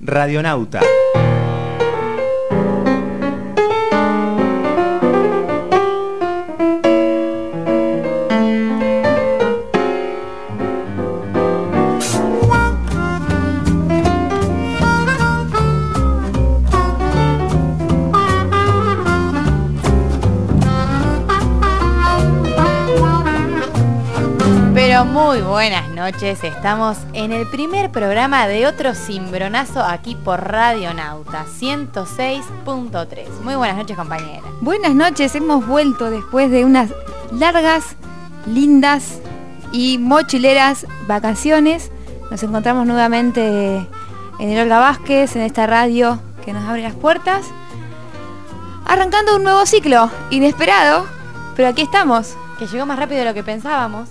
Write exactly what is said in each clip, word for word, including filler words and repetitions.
Radionauta. Muy buenas noches, estamos en el primer programa de otro cimbronazo aquí por Radionauta ciento seis punto tres. Muy buenas noches, compañera. Buenas noches, hemos vuelto después de unas largas, lindas y mochileras vacaciones. Nos encontramos nuevamente en el Olga Vázquez, en esta radio que nos abre las puertas, arrancando un nuevo ciclo, inesperado, pero aquí estamos. Que llegó más rápido de lo que pensábamos.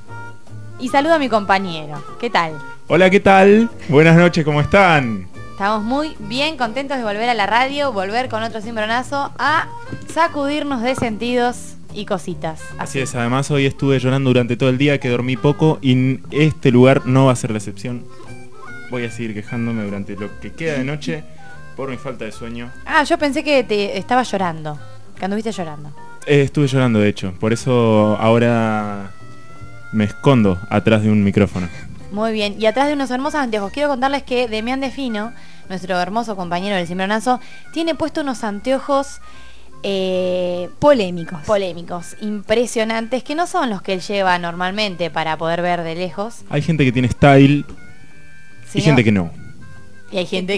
Y saludo a mi compañero. ¿Qué tal? Hola, ¿qué tal? Buenas noches, ¿cómo están? Estamos muy bien contentos de volver a la radio, volver con otro cimbronazo a sacudirnos de sentidos y cositas. Así, Así es, además hoy estuve llorando durante todo el día, que dormí poco y este lugar no va a ser la excepción. Voy a seguir quejándome durante lo que queda de noche por mi falta de sueño. Ah, yo pensé que te estaba llorando, que anduviste llorando. Eh, estuve llorando, de hecho, por eso ahora me escondo atrás de un micrófono. Muy bien, y atrás de unos hermosos anteojos. Quiero contarles que Demián Defino, nuestro hermoso compañero del cimbronazo, tiene puesto unos anteojos eh, polémicos. Polémicos, impresionantes, que no son los que él lleva normalmente para poder ver de lejos. Hay gente que tiene style ¿Sí, y no? gente que no. Y hay gente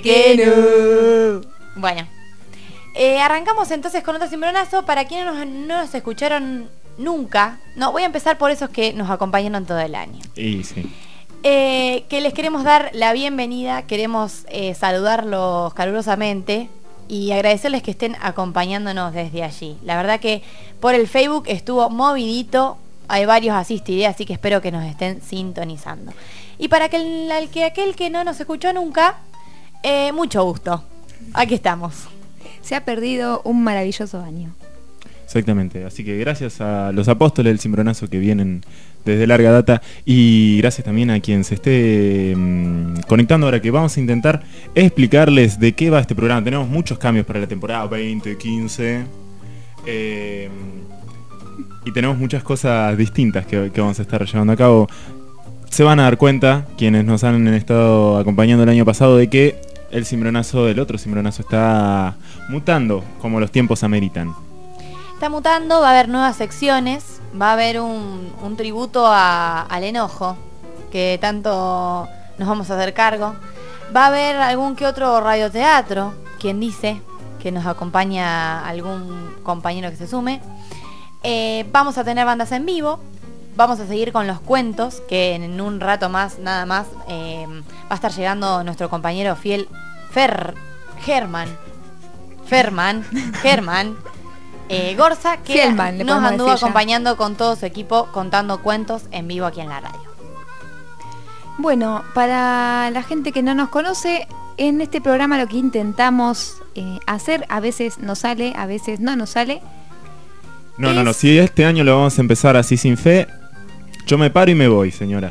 que no. Bueno, eh, arrancamos entonces con otro cimbronazo. Para quienes no, no nos escucharon nunca, no, voy a empezar por esos que nos acompañaron todo el año. Y sí. Eh, que les queremos dar la bienvenida, queremos eh, saludarlos calurosamente y agradecerles que estén acompañándonos desde allí. La verdad que por el Facebook estuvo movidito, hay varios asistidos, así que espero que nos estén sintonizando. Y para que el, el que aquel que no nos escuchó nunca, eh, mucho gusto. Aquí estamos. Se ha perdido un maravilloso año. Exactamente, así que gracias a los apóstoles del cimbronazo que vienen desde larga data y gracias también a quien se esté mmm, conectando ahora, que vamos a intentar explicarles de qué va este programa. Tenemos muchos cambios para la temporada veinte quince eh, y tenemos muchas cosas distintas que, que vamos a estar llevando a cabo. Se van a dar cuenta, quienes nos han estado acompañando el año pasado, de que el cimbronazo, el otro cimbronazo, está mutando como los tiempos ameritan. Está mutando, va a haber nuevas secciones, va a haber un, un tributo a, al enojo, que tanto nos vamos a hacer cargo. Va a haber algún que otro radioteatro, quien dice que nos acompaña algún compañero que se sume. Eh, vamos a tener bandas en vivo, vamos a seguir con los cuentos, que en un rato más, nada más, eh, va a estar llegando nuestro compañero fiel Fer, Germán, Ferman, Germán. Eh, Gorza, que Fielman, nos anduvo acompañando ya con todo su equipo contando cuentos en vivo aquí en la radio. Bueno, para la gente que no nos conoce, en este programa lo que intentamos eh, hacer, a veces nos sale, a veces no nos sale. No, es... no, no, si este año lo vamos a empezar así sin fe, yo me paro y me voy, señora.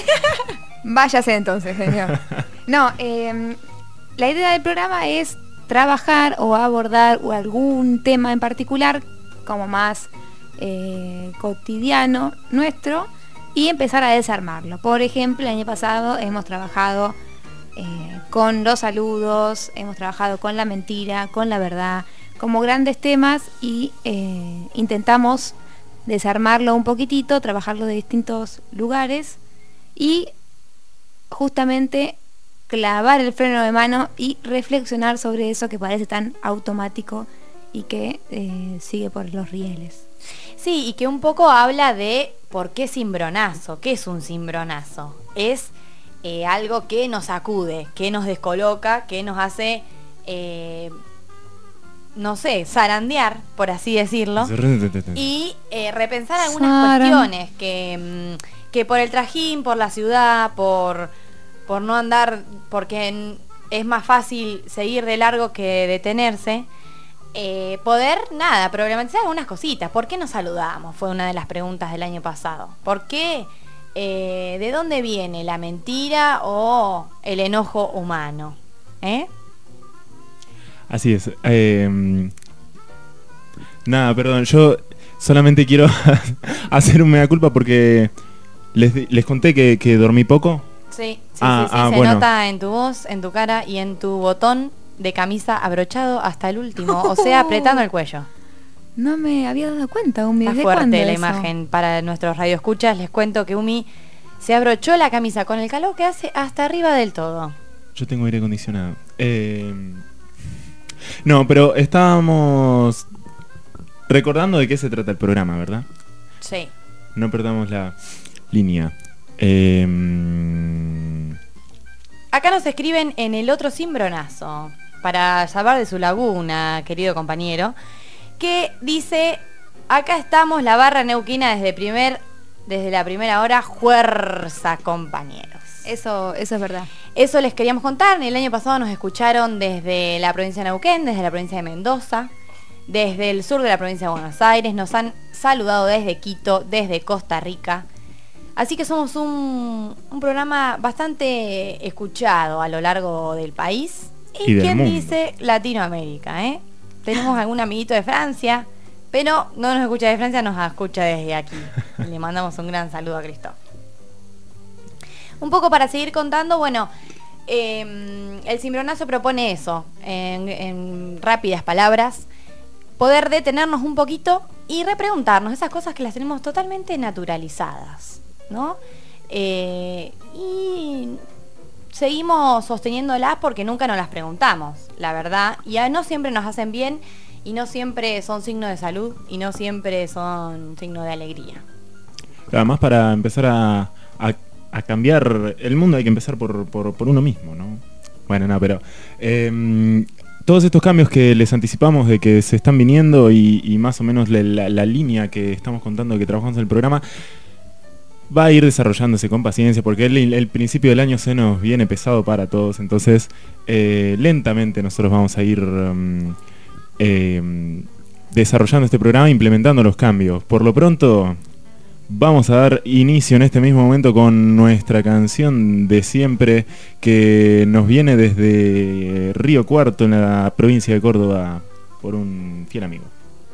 Váyase entonces, señor. No, eh, la idea del programa es trabajar o abordar algún tema en particular como más eh, cotidiano nuestro y empezar a desarmarlo. Por ejemplo, el año pasado hemos trabajado eh, con los saludos, hemos trabajado con la mentira, con la verdad, como grandes temas y eh, intentamos desarmarlo un poquitito, trabajarlo de distintos lugares y justamente clavar el freno de mano y reflexionar sobre eso que parece tan automático y que eh, sigue por los rieles. Sí, y que un poco habla de por qué cimbronazo, qué es un cimbronazo. Es eh, algo que nos sacude, que nos descoloca, que nos hace, eh, no sé, zarandear, por así decirlo, y eh, repensar algunas Saran. cuestiones que, que por el trajín, por la ciudad, por... por no andar, porque es más fácil seguir de largo que detenerse, eh, poder, nada, problematizar algunas cositas. ¿Por qué nos saludamos? Fue una de las preguntas del año pasado. ¿Por qué? Eh, ¿De dónde viene la mentira o el enojo humano? ¿eh? Así es. Eh, nada, perdón, yo solamente quiero hacer un mea culpa porque les, les conté que, que dormí poco. Sí, sí, Ah, sí, sí. ah, se bueno. nota en tu voz, en tu cara y en tu botón de camisa abrochado hasta el último, o sea, apretando el cuello. No me había dado cuenta, Umi. Está ¿Desde cuándo fuerte la eso? imagen para nuestros radioescuchas. Les cuento que Umi se abrochó la camisa con el calor que hace hasta arriba del todo. Yo tengo aire acondicionado. Eh, no, pero estábamos recordando de qué se trata el programa, ¿verdad? Sí. No perdamos la línea. Eh, Acá nos escriben en el otro cimbronazo, para salvar de su laguna, querido compañero, que dice, acá estamos la barra neuquina desde primer, desde la primera hora, fuerza compañeros. Eso, eso es verdad. Eso les queríamos contar. El año pasado nos escucharon desde la provincia de Neuquén, desde la provincia de Mendoza, desde el sur de la provincia de Buenos Aires. Nos han saludado desde Quito, desde Costa Rica. Así que somos un, un programa bastante escuchado a lo largo del país. Y, Y del ¿quién mundo. dice Latinoamérica? ¿eh? Tenemos algún amiguito de Francia, pero no nos escucha de Francia, nos escucha desde aquí. Le mandamos un gran saludo a Cristóbal. Un poco para seguir contando, bueno, eh, el cimbronazo propone eso, en, en rápidas palabras, poder detenernos un poquito y repreguntarnos esas cosas que las tenemos totalmente naturalizadas, ¿no? Eh, y seguimos sosteniéndolas porque nunca nos las preguntamos, la verdad, y a- no siempre nos hacen bien, y no siempre son signo de salud, y no siempre son signo de alegría. Además, para empezar a, a, a cambiar el mundo hay que empezar por, por, por uno mismo, ¿no? Bueno, no, pero eh, todos estos cambios que les anticipamos de que se están viniendo y, y más o menos la, la, la línea que estamos contando que trabajamos en el programa va a ir desarrollándose con paciencia porque el, el principio del año se nos viene pesado para todos, entonces eh, lentamente nosotros vamos a ir um, eh, desarrollando este programa, implementando los cambios. Por lo pronto vamos a dar inicio en este mismo momento con nuestra canción de siempre que nos viene desde Río Cuarto en la provincia de Córdoba por un fiel amigo.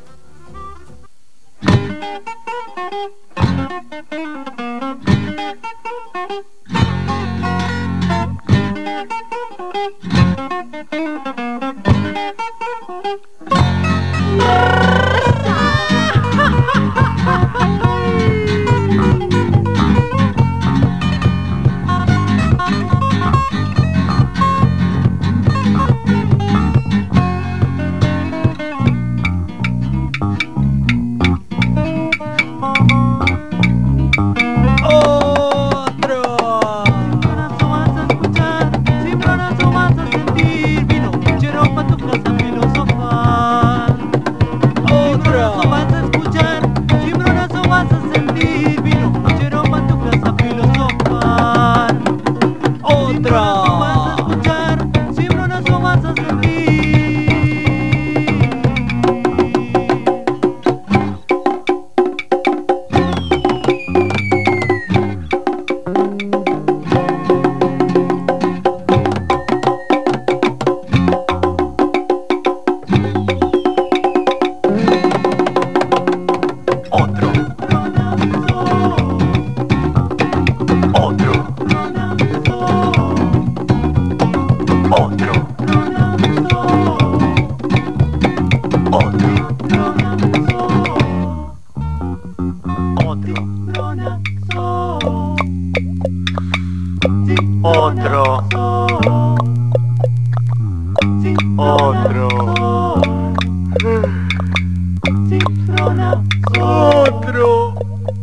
Otro. Otro. Otro.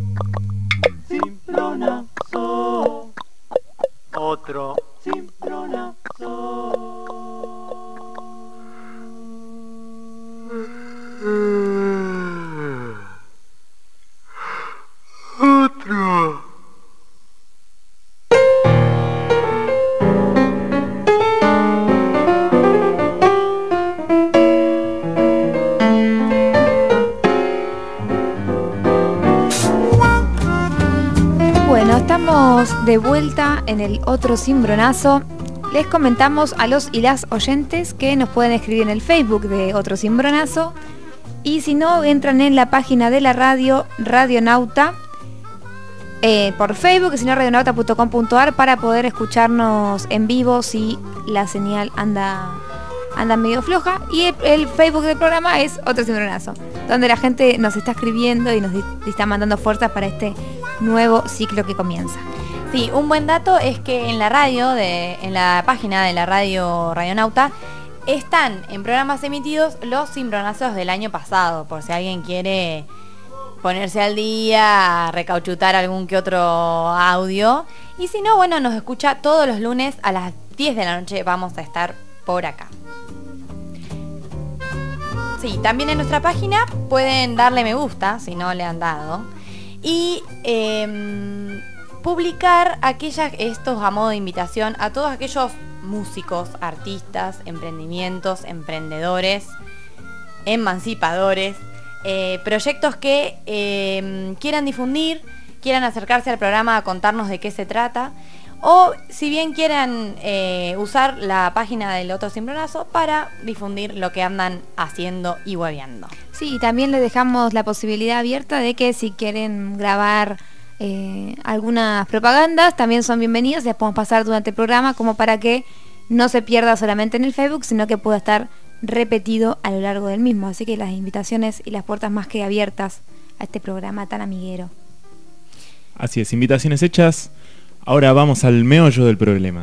Otro. Otro. Bueno, estamos de vuelta en el otro cimbronazo les comentamos a los y las oyentes que nos pueden escribir en el Facebook de Otro Cimbronazo. Y si no, entran en la página de la radio, Radionauta, eh, por Facebook, si no, radionauta punto com punto a r, para poder escucharnos en vivo si la señal anda, anda medio floja. Y el, el Facebook del programa es Otro Cimbronazo, donde la gente nos está escribiendo y nos di- está mandando fuerzas para este nuevo ciclo que comienza. Sí, un buen dato es que en la radio, de, en la página de la radio Radionauta, están en programas emitidos los cimbronazos del año pasado, por si alguien quiere ponerse al día, recauchutar algún que otro audio. Y si no, bueno, nos escucha todos los lunes a las diez de la noche, vamos a estar por acá. Sí, también en nuestra página pueden darle me gusta, si no le han dado, y eh, publicar aquellas, estos a modo de invitación a todos aquellos músicos, artistas, emprendimientos, emprendedores, emancipadores, eh, proyectos que eh, quieran difundir, quieran acercarse al programa a contarnos de qué se trata, o si bien quieran eh, usar la página del Otro Cimbronazo para difundir lo que andan haciendo y hueveando. Sí, y también les dejamos la posibilidad abierta de que si quieren grabar eh, algunas propagandas, también son bienvenidas, las podemos pasar durante el programa como para que no se pierda solamente en el Facebook, sino que pueda estar repetido a lo largo del mismo. Así que las invitaciones y las puertas más que abiertas a este programa tan amiguero. Así es, invitaciones hechas. Ahora vamos al meollo del problema.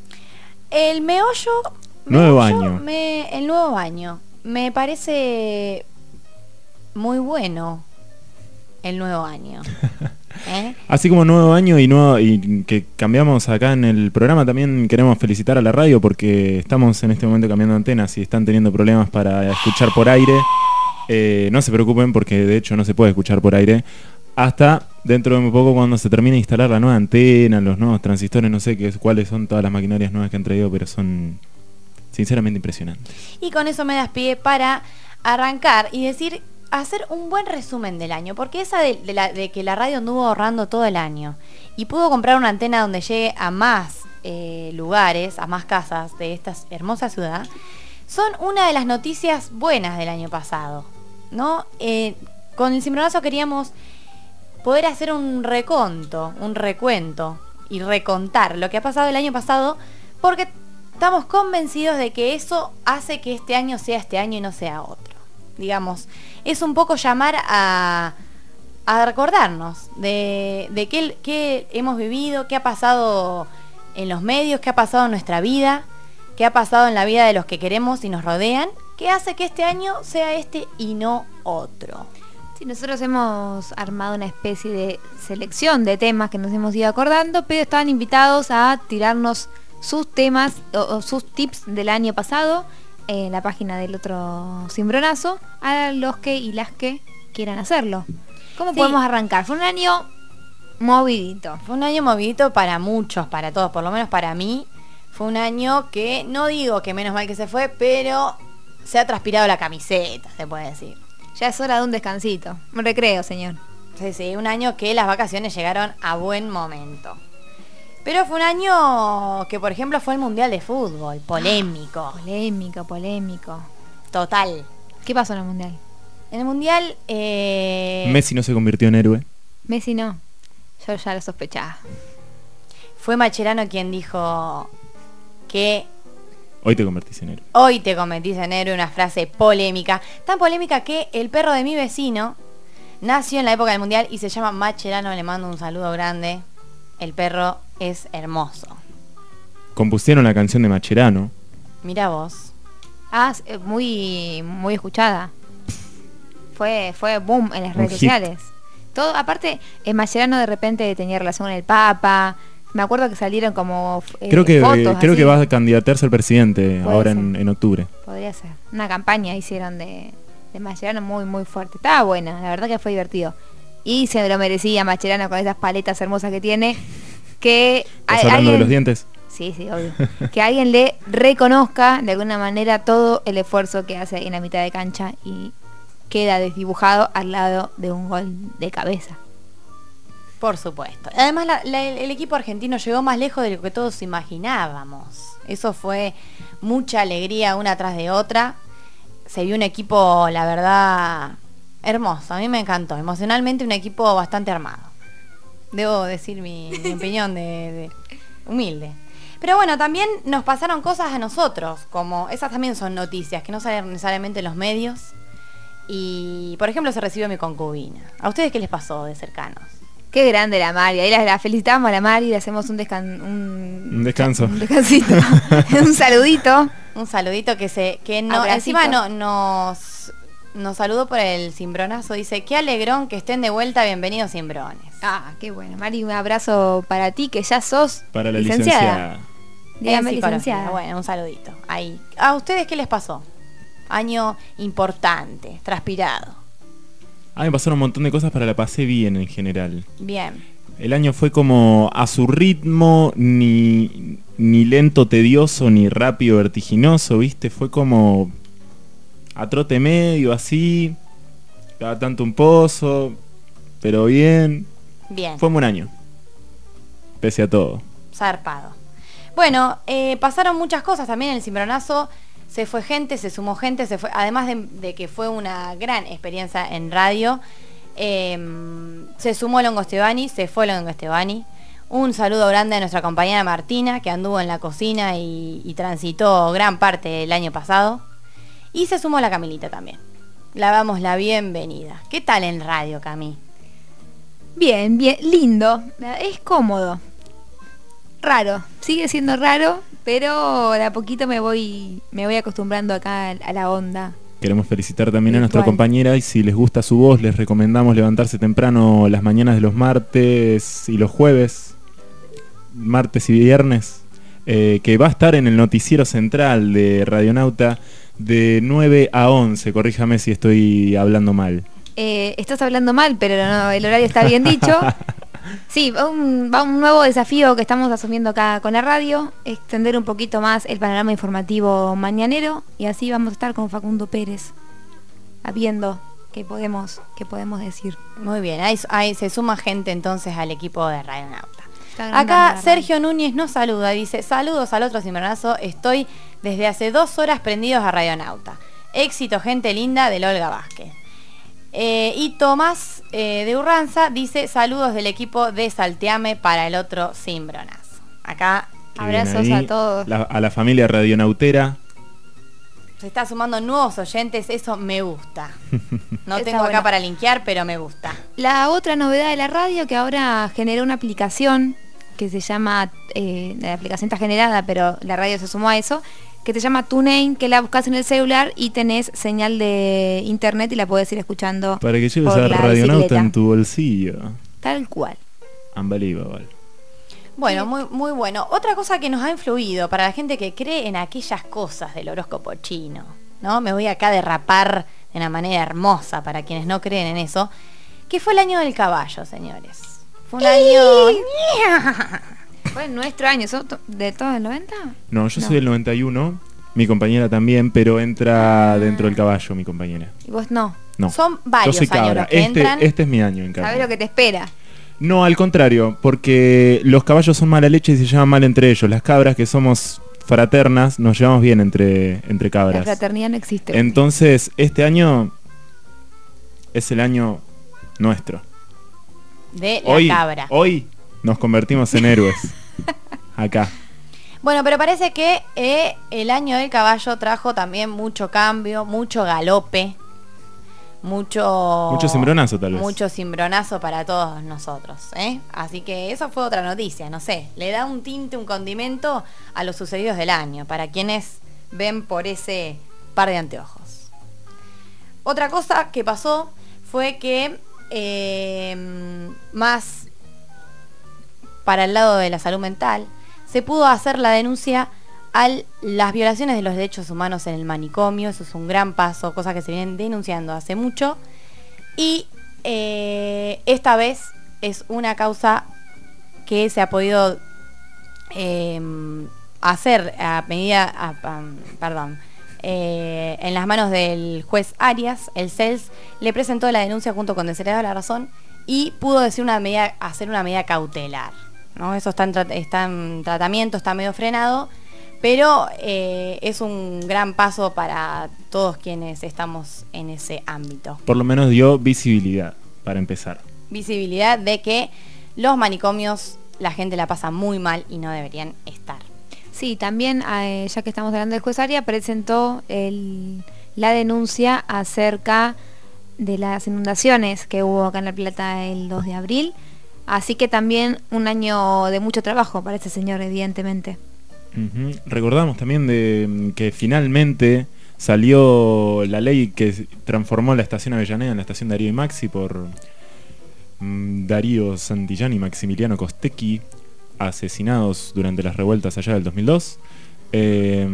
El meollo... Nuevo meollo año. me- el nuevo año. Me parece muy bueno el nuevo año. ¿Eh? Así como nuevo año y, nuevo, y que cambiamos acá en el programa, también queremos felicitar a la radio porque estamos en este momento cambiando antenas y están teniendo problemas para escuchar por aire. Eh, no se preocupen porque de hecho no se puede escuchar por aire hasta dentro de muy poco, cuando se termine de instalar la nueva antena, los nuevos transistores, no sé qué, cuáles son todas las maquinarias nuevas que han traído, pero son sinceramente impresionantes. Y con eso me das pie para arrancar y decir, hacer un buen resumen del año, porque esa de, de, la, de que la radio anduvo ahorrando todo el año y pudo comprar una antena donde llegue a más eh, lugares, a más casas de esta hermosa ciudad, son una de las noticias buenas del año pasado, ¿no? Eh, con el Cimbronazo queríamos poder hacer un reconto, un recuento y recontar lo que ha pasado el año pasado, porque estamos convencidos de que eso hace que este año sea este año y no sea otro. Digamos, es un poco llamar a, a recordarnos de, de qué, qué hemos vivido, qué ha pasado en los medios, qué ha pasado en nuestra vida, qué ha pasado en la vida de los que queremos y nos rodean, que hace que este año sea este y no otro. Sí, nosotros hemos armado una especie de selección de temas que nos hemos ido acordando, pero estaban invitados a tirarnos sus temas o, o sus tips del año pasado en la página del Otro Cimbronazo a los que y las que quieran hacerlo. ¿Cómo Sí. podemos arrancar? Fue un año movidito. Fue un año movidito para muchos, para todos, por lo menos para mí. Fue un año que, no digo que menos mal que se fue, pero se ha transpirado la camiseta, se puede decir. Ya es hora de un descansito, un recreo, señor. Sí, sí, un año que las vacaciones llegaron a buen momento. Pero fue un año que, por ejemplo, fue el Mundial de Fútbol, polémico, Polémico, polémico. total. ¿Qué pasó en el Mundial? En el Mundial... Eh, Messi no se convirtió en héroe. Messi no. Yo ya lo sospechaba. fue Mascherano quien dijo que Hoy te convertís en héroe. hoy te convertís en héroe, una frase polémica. Tan polémica que el perro de mi vecino nació en la época del Mundial y se llama Mascherano, le mando un saludo grande. El perro es hermoso. Compusieron la canción de Mascherano. Mira vos. Ah, s- eh, muy muy escuchada. Fue fue boom en las Un redes hit. sociales. Todo, aparte, el Mascherano de repente tenía relación con el Papa. Me acuerdo que salieron como eh, Creo que fotos eh, creo así. que va a candidatarse al presidente Puede ahora ser. en, en octubre. Podría ser. Una campaña hicieron de, de Mascherano muy, muy fuerte. Estaba buena, la verdad que fue divertido. Y se lo merecía Mascherano con esas paletas hermosas que tiene. Que ¿Estás a- hablando de alguien- los dientes? Sí, sí, obvio. Que alguien le reconozca de alguna manera todo el esfuerzo que hace en la mitad de cancha y queda desdibujado al lado de un gol de cabeza. Por supuesto. Además, la- la- el equipo argentino llegó más lejos de lo que todos imaginábamos. Eso fue mucha alegría una tras de otra. Se vio un equipo, la verdad, hermoso. A mí me encantó. Emocionalmente un equipo bastante armado. Debo decir mi, mi opinión de, de humilde. Pero bueno, también nos pasaron cosas a nosotros, como esas también son noticias que no salen necesariamente en los medios. Y, por ejemplo, se recibió mi concubina. ¿A ustedes qué les pasó de cercanos? Qué grande la Mari. Ahí la, la felicitamos a la Mari, le hacemos un, descan un, Un descanso. Un descansito. Un saludito. Un saludito que se que no Abracito. encima no, nos nos saludó por el cimbronazo. Dice, qué alegrón que estén de vuelta, bienvenidos cimbrones. Ah, qué bueno. Mari, un abrazo para ti, que ya sos Para la licenciada. licenciada. Dígame, En psicología. licenciada. Bueno, un saludito. Ahí. ¿A ustedes qué les pasó? Año importante, transpirado. Ah, me pasaron un montón de cosas, pero la pasé bien en general. Bien. El año fue como a su ritmo, ni, ni lento, tedioso, ni rápido, vertiginoso, ¿viste? Fue como a trote medio, así, cada tanto un pozo, pero bien. Bien. Fue un buen año, pese a todo. Zarpado. Bueno, eh, pasaron muchas cosas también en el cimbronazo. Se fue gente, se sumó gente, se fue, además de, de que fue una gran experiencia en radio. eh, se sumó Longo Estebani, se fue Longo Estebani. Un saludo grande a nuestra compañera Martina, que anduvo en la cocina y, y transitó gran parte del año pasado. Y se sumó la Camilita también. Le damos la bienvenida. ¿Qué tal en radio, Cami? Bien, bien, lindo. Es cómodo. Raro. Sigue siendo raro, pero de a poquito me voy me voy acostumbrando acá a la onda. Queremos felicitar también a nuestra Virtual. compañera y si les gusta su voz les recomendamos levantarse temprano las mañanas de los martes y los jueves, martes y viernes, eh, que va a estar en el noticiero central de Radionauta de nueve a once, corríjame si estoy hablando mal. Eh, estás hablando mal, pero no, el horario está bien dicho. Sí, va un, va un nuevo desafío que estamos asumiendo acá con la radio, extender un poquito más el panorama informativo mañanero y así vamos a estar con Facundo Pérez, viendo qué podemos, qué podemos decir. Muy bien, ahí, ahí se suma gente entonces al equipo de Radionauta. Está agrandando Acá la Sergio Núñez nos saluda, dice, saludos al otro cimbronazo, estoy desde hace dos horas prendidos a Radionauta. Éxito, gente linda, del Olga Vázquez. Eh, y Tomás eh, de Urranza dice, saludos del equipo de Salteame para el otro cimbronazo. Acá Que viene Abrazos ahí, a todos. la- a la familia radionautera. se está sumando nuevos oyentes, eso me gusta. No Está tengo acá bueno. para linkear, pero me gusta. La otra novedad de la radio que ahora generó una aplicación que se llama, eh, la aplicación está generada, pero la radio se sumó a eso, que se llama TuneIn, que la buscas en el celular y tenés señal de internet y la podés ir escuchando Para que lleves por a la Radionauta bicicleta. en tu bolsillo. Tal cual. Unbelievable. Bueno, muy, muy bueno. Otra cosa que nos ha influido para la gente que cree en aquellas cosas del horóscopo chino, ¿no? Me voy acá a derrapar de una manera hermosa para quienes no creen en eso, que fue el año del caballo, señores. Fue un año... ¿Fue nuestro año? ¿Sos to- de todos el noventa? No, yo No. soy del noventa y uno, mi compañera también, pero entra dentro del caballo mi compañera. Y vos no. No. Son varios Yo soy años cabra. los que este, entran. este es mi año en cambio. ¿Sabés lo que te espera? No, al contrario, porque los caballos son mala leche y se llevan mal entre ellos. Las cabras, que somos fraternas, nos llevamos bien entre, entre La cabras. fraternidad no existe. Entonces, este año es el año nuestro. De la Hoy, cabra. hoy nos convertimos en héroes. Acá. Bueno, pero parece que eh, el año del caballo trajo también mucho cambio, mucho galope, mucho... Mucho cimbronazo, tal vez. Mucho cimbronazo para todos nosotros, ¿eh? Así que eso fue otra noticia, no sé. Le da un tinte, un condimento a los sucedidos del año, para quienes ven por ese par de anteojos. Otra cosa que pasó fue que eh, más para el lado de la salud mental, se pudo hacer la denuncia a las violaciones de los derechos humanos en el manicomio. Eso es un gran paso, cosas que se vienen denunciando hace mucho. Y eh, esta vez es una causa que se ha podido eh, hacer a medida, a- a- perdón, eh, en las manos del juez Arias. El C E L S le presentó la denuncia junto con Desheredado de la Razón y pudo decir una medida, hacer una medida cautelar, ¿no? Eso está en, tra- está en tratamiento, está medio frenado, pero eh, es un gran paso para todos quienes estamos en ese ámbito. Por lo menos dio visibilidad, para empezar. Visibilidad de que los manicomios la gente la pasa muy mal y no deberían estar. Sí, también, eh, ya que estamos hablando del juez Aria, presentó el, la denuncia acerca de las inundaciones que hubo acá en La Plata el dos de abril. Así que también un año de mucho trabajo para este señor, evidentemente. Uh-huh. Recordamos también de que finalmente salió la ley que transformó la estación Avellaneda en la estación Darío y Maxi por mm, Darío Santillán y Maximiliano Costecchi, asesinados durante las revueltas allá del dos mil dos. Eh,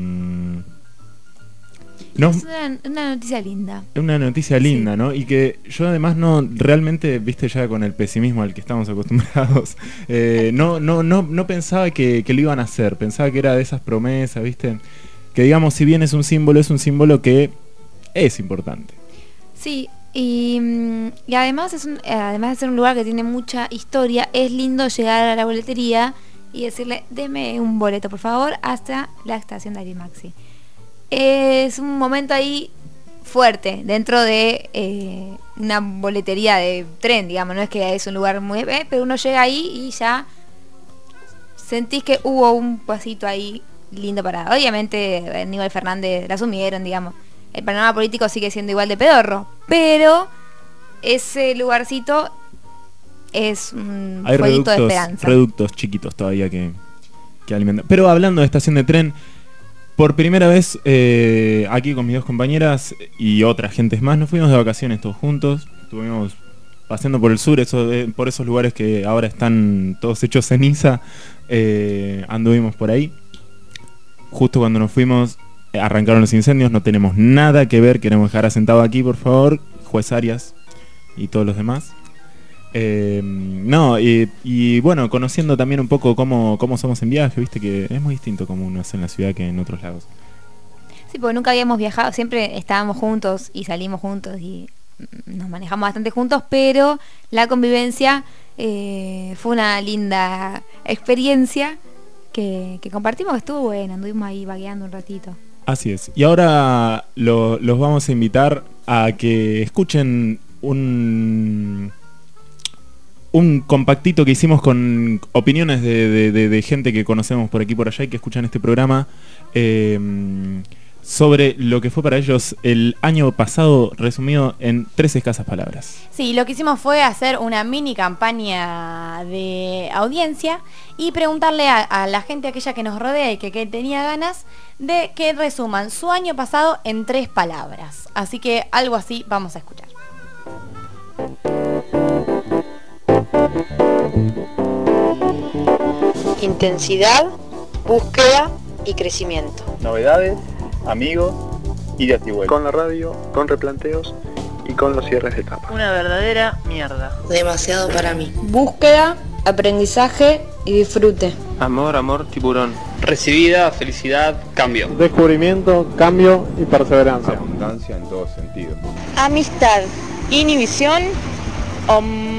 no, es una, una noticia linda. una noticia linda, sí. ¿No? Y que yo además no, realmente, viste, ya con el pesimismo al que estamos acostumbrados, eh, no, no, no, no pensaba que, que lo iban a hacer, pensaba que era de esas promesas, viste, que digamos, si bien es un símbolo, es un símbolo que es importante. Sí, y, y además, es un, además de ser un lugar que tiene mucha historia, es lindo llegar a la boletería y decirle, deme un boleto, por favor, hasta la estación Darío y Maxi. Es un momento ahí fuerte dentro de eh, una boletería de tren, digamos, no es que es un lugar muy... Eh, pero uno llega ahí y ya sentís que hubo un pasito ahí lindo para... Obviamente Aníbal Fernández la asumieron, digamos. El panorama político sigue siendo igual de pedorro, pero ese lugarcito es un Hay fueguito reductos, de esperanza. reductos chiquitos todavía que, que alimentan. Pero hablando de estación de tren... Por primera vez, eh, aquí con mis dos compañeras y otras gentes más, nos fuimos de vacaciones todos juntos. Estuvimos paseando por el sur, eso, eh, por esos lugares que ahora están todos hechos ceniza. Eh, anduvimos por ahí. Justo cuando nos fuimos, eh, arrancaron los incendios. No tenemos nada que ver, queremos dejar asentado aquí, por favor, juez Arias y todos los demás. Eh, no, y, y bueno, conociendo también un poco cómo, cómo somos en viaje, viste que es muy distinto como uno es en la ciudad que en otros lados. Sí, porque nunca habíamos viajado, siempre estábamos juntos y salimos juntos y nos manejamos bastante juntos, pero la convivencia eh, fue una linda experiencia que, que compartimos, que estuvo buena, anduvimos ahí vagueando un ratito. Así es, y ahora lo, los vamos a invitar a que escuchen un... un compactito que hicimos con opiniones de, de, de, de gente que conocemos por aquí y por allá y que escuchan este programa eh, sobre lo que fue para ellos el año pasado, resumido en tres escasas palabras. Sí, lo que hicimos fue hacer una mini campaña de audiencia y preguntarle a, a la gente aquella que nos rodea y que, que tenía ganas de que resuman su año pasado en tres palabras. Así que algo así vamos a escuchar. Intensidad, búsqueda y crecimiento. Novedades, amigos y de vuelta. Con la radio, con replanteos y con los cierres de etapa. Una verdadera mierda. Demasiado para mí. Búsqueda, aprendizaje y disfrute. Amor, amor, tiburón. Recibida, felicidad, cambio. Descubrimiento, cambio y perseverancia. Abundancia en todos sentidos. Amistad, inhibición, om...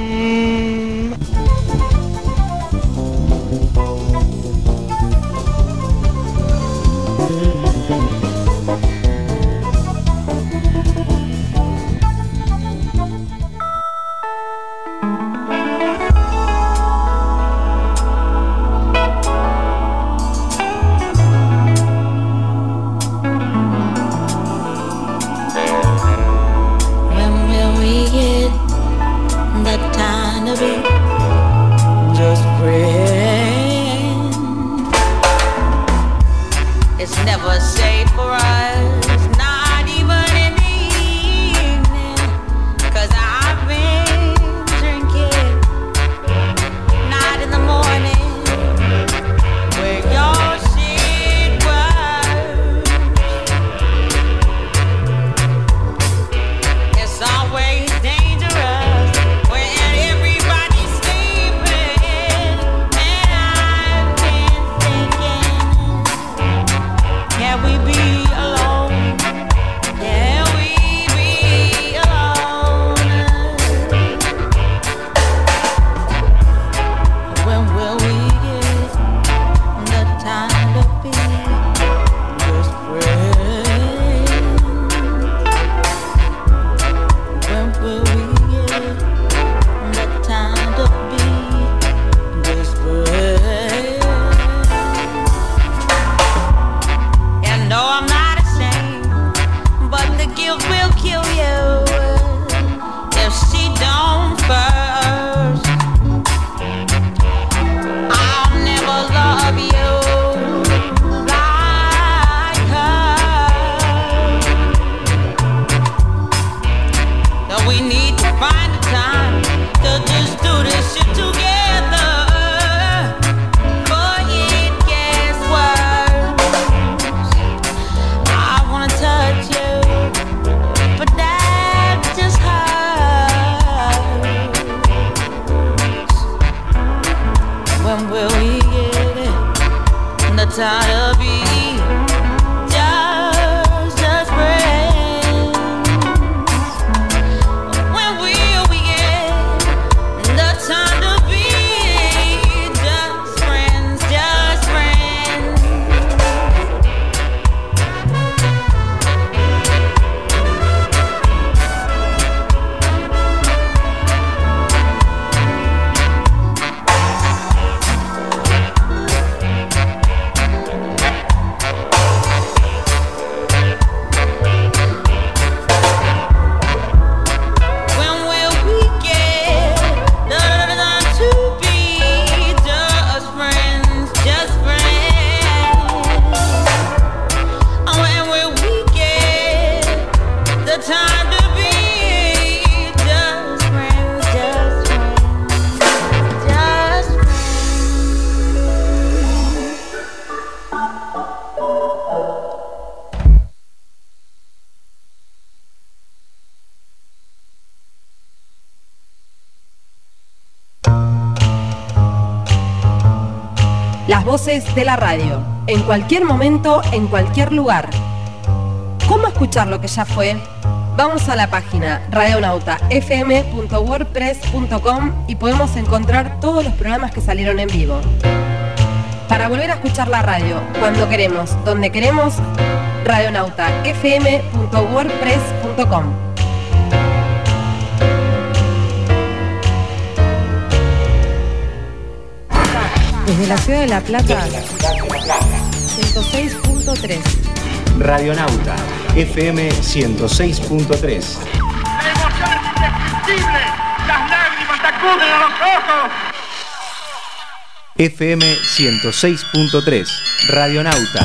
Can we be alone? voces de la radio, en cualquier momento, en cualquier lugar. ¿Cómo escuchar lo que ya fue? Vamos a la página radionauta f m punto wordpress punto com y podemos encontrar todos los programas que salieron en vivo. Para volver a escuchar la radio, cuando queremos, donde queremos, radionauta f m punto wordpress punto com. Desde la ciudad de La Plata, ciento seis punto tres. Radionauta F M ciento seis punto tres. La emoción es indescriptible, las lágrimas te acuden a los ojos. F M ciento seis punto tres, Radionauta.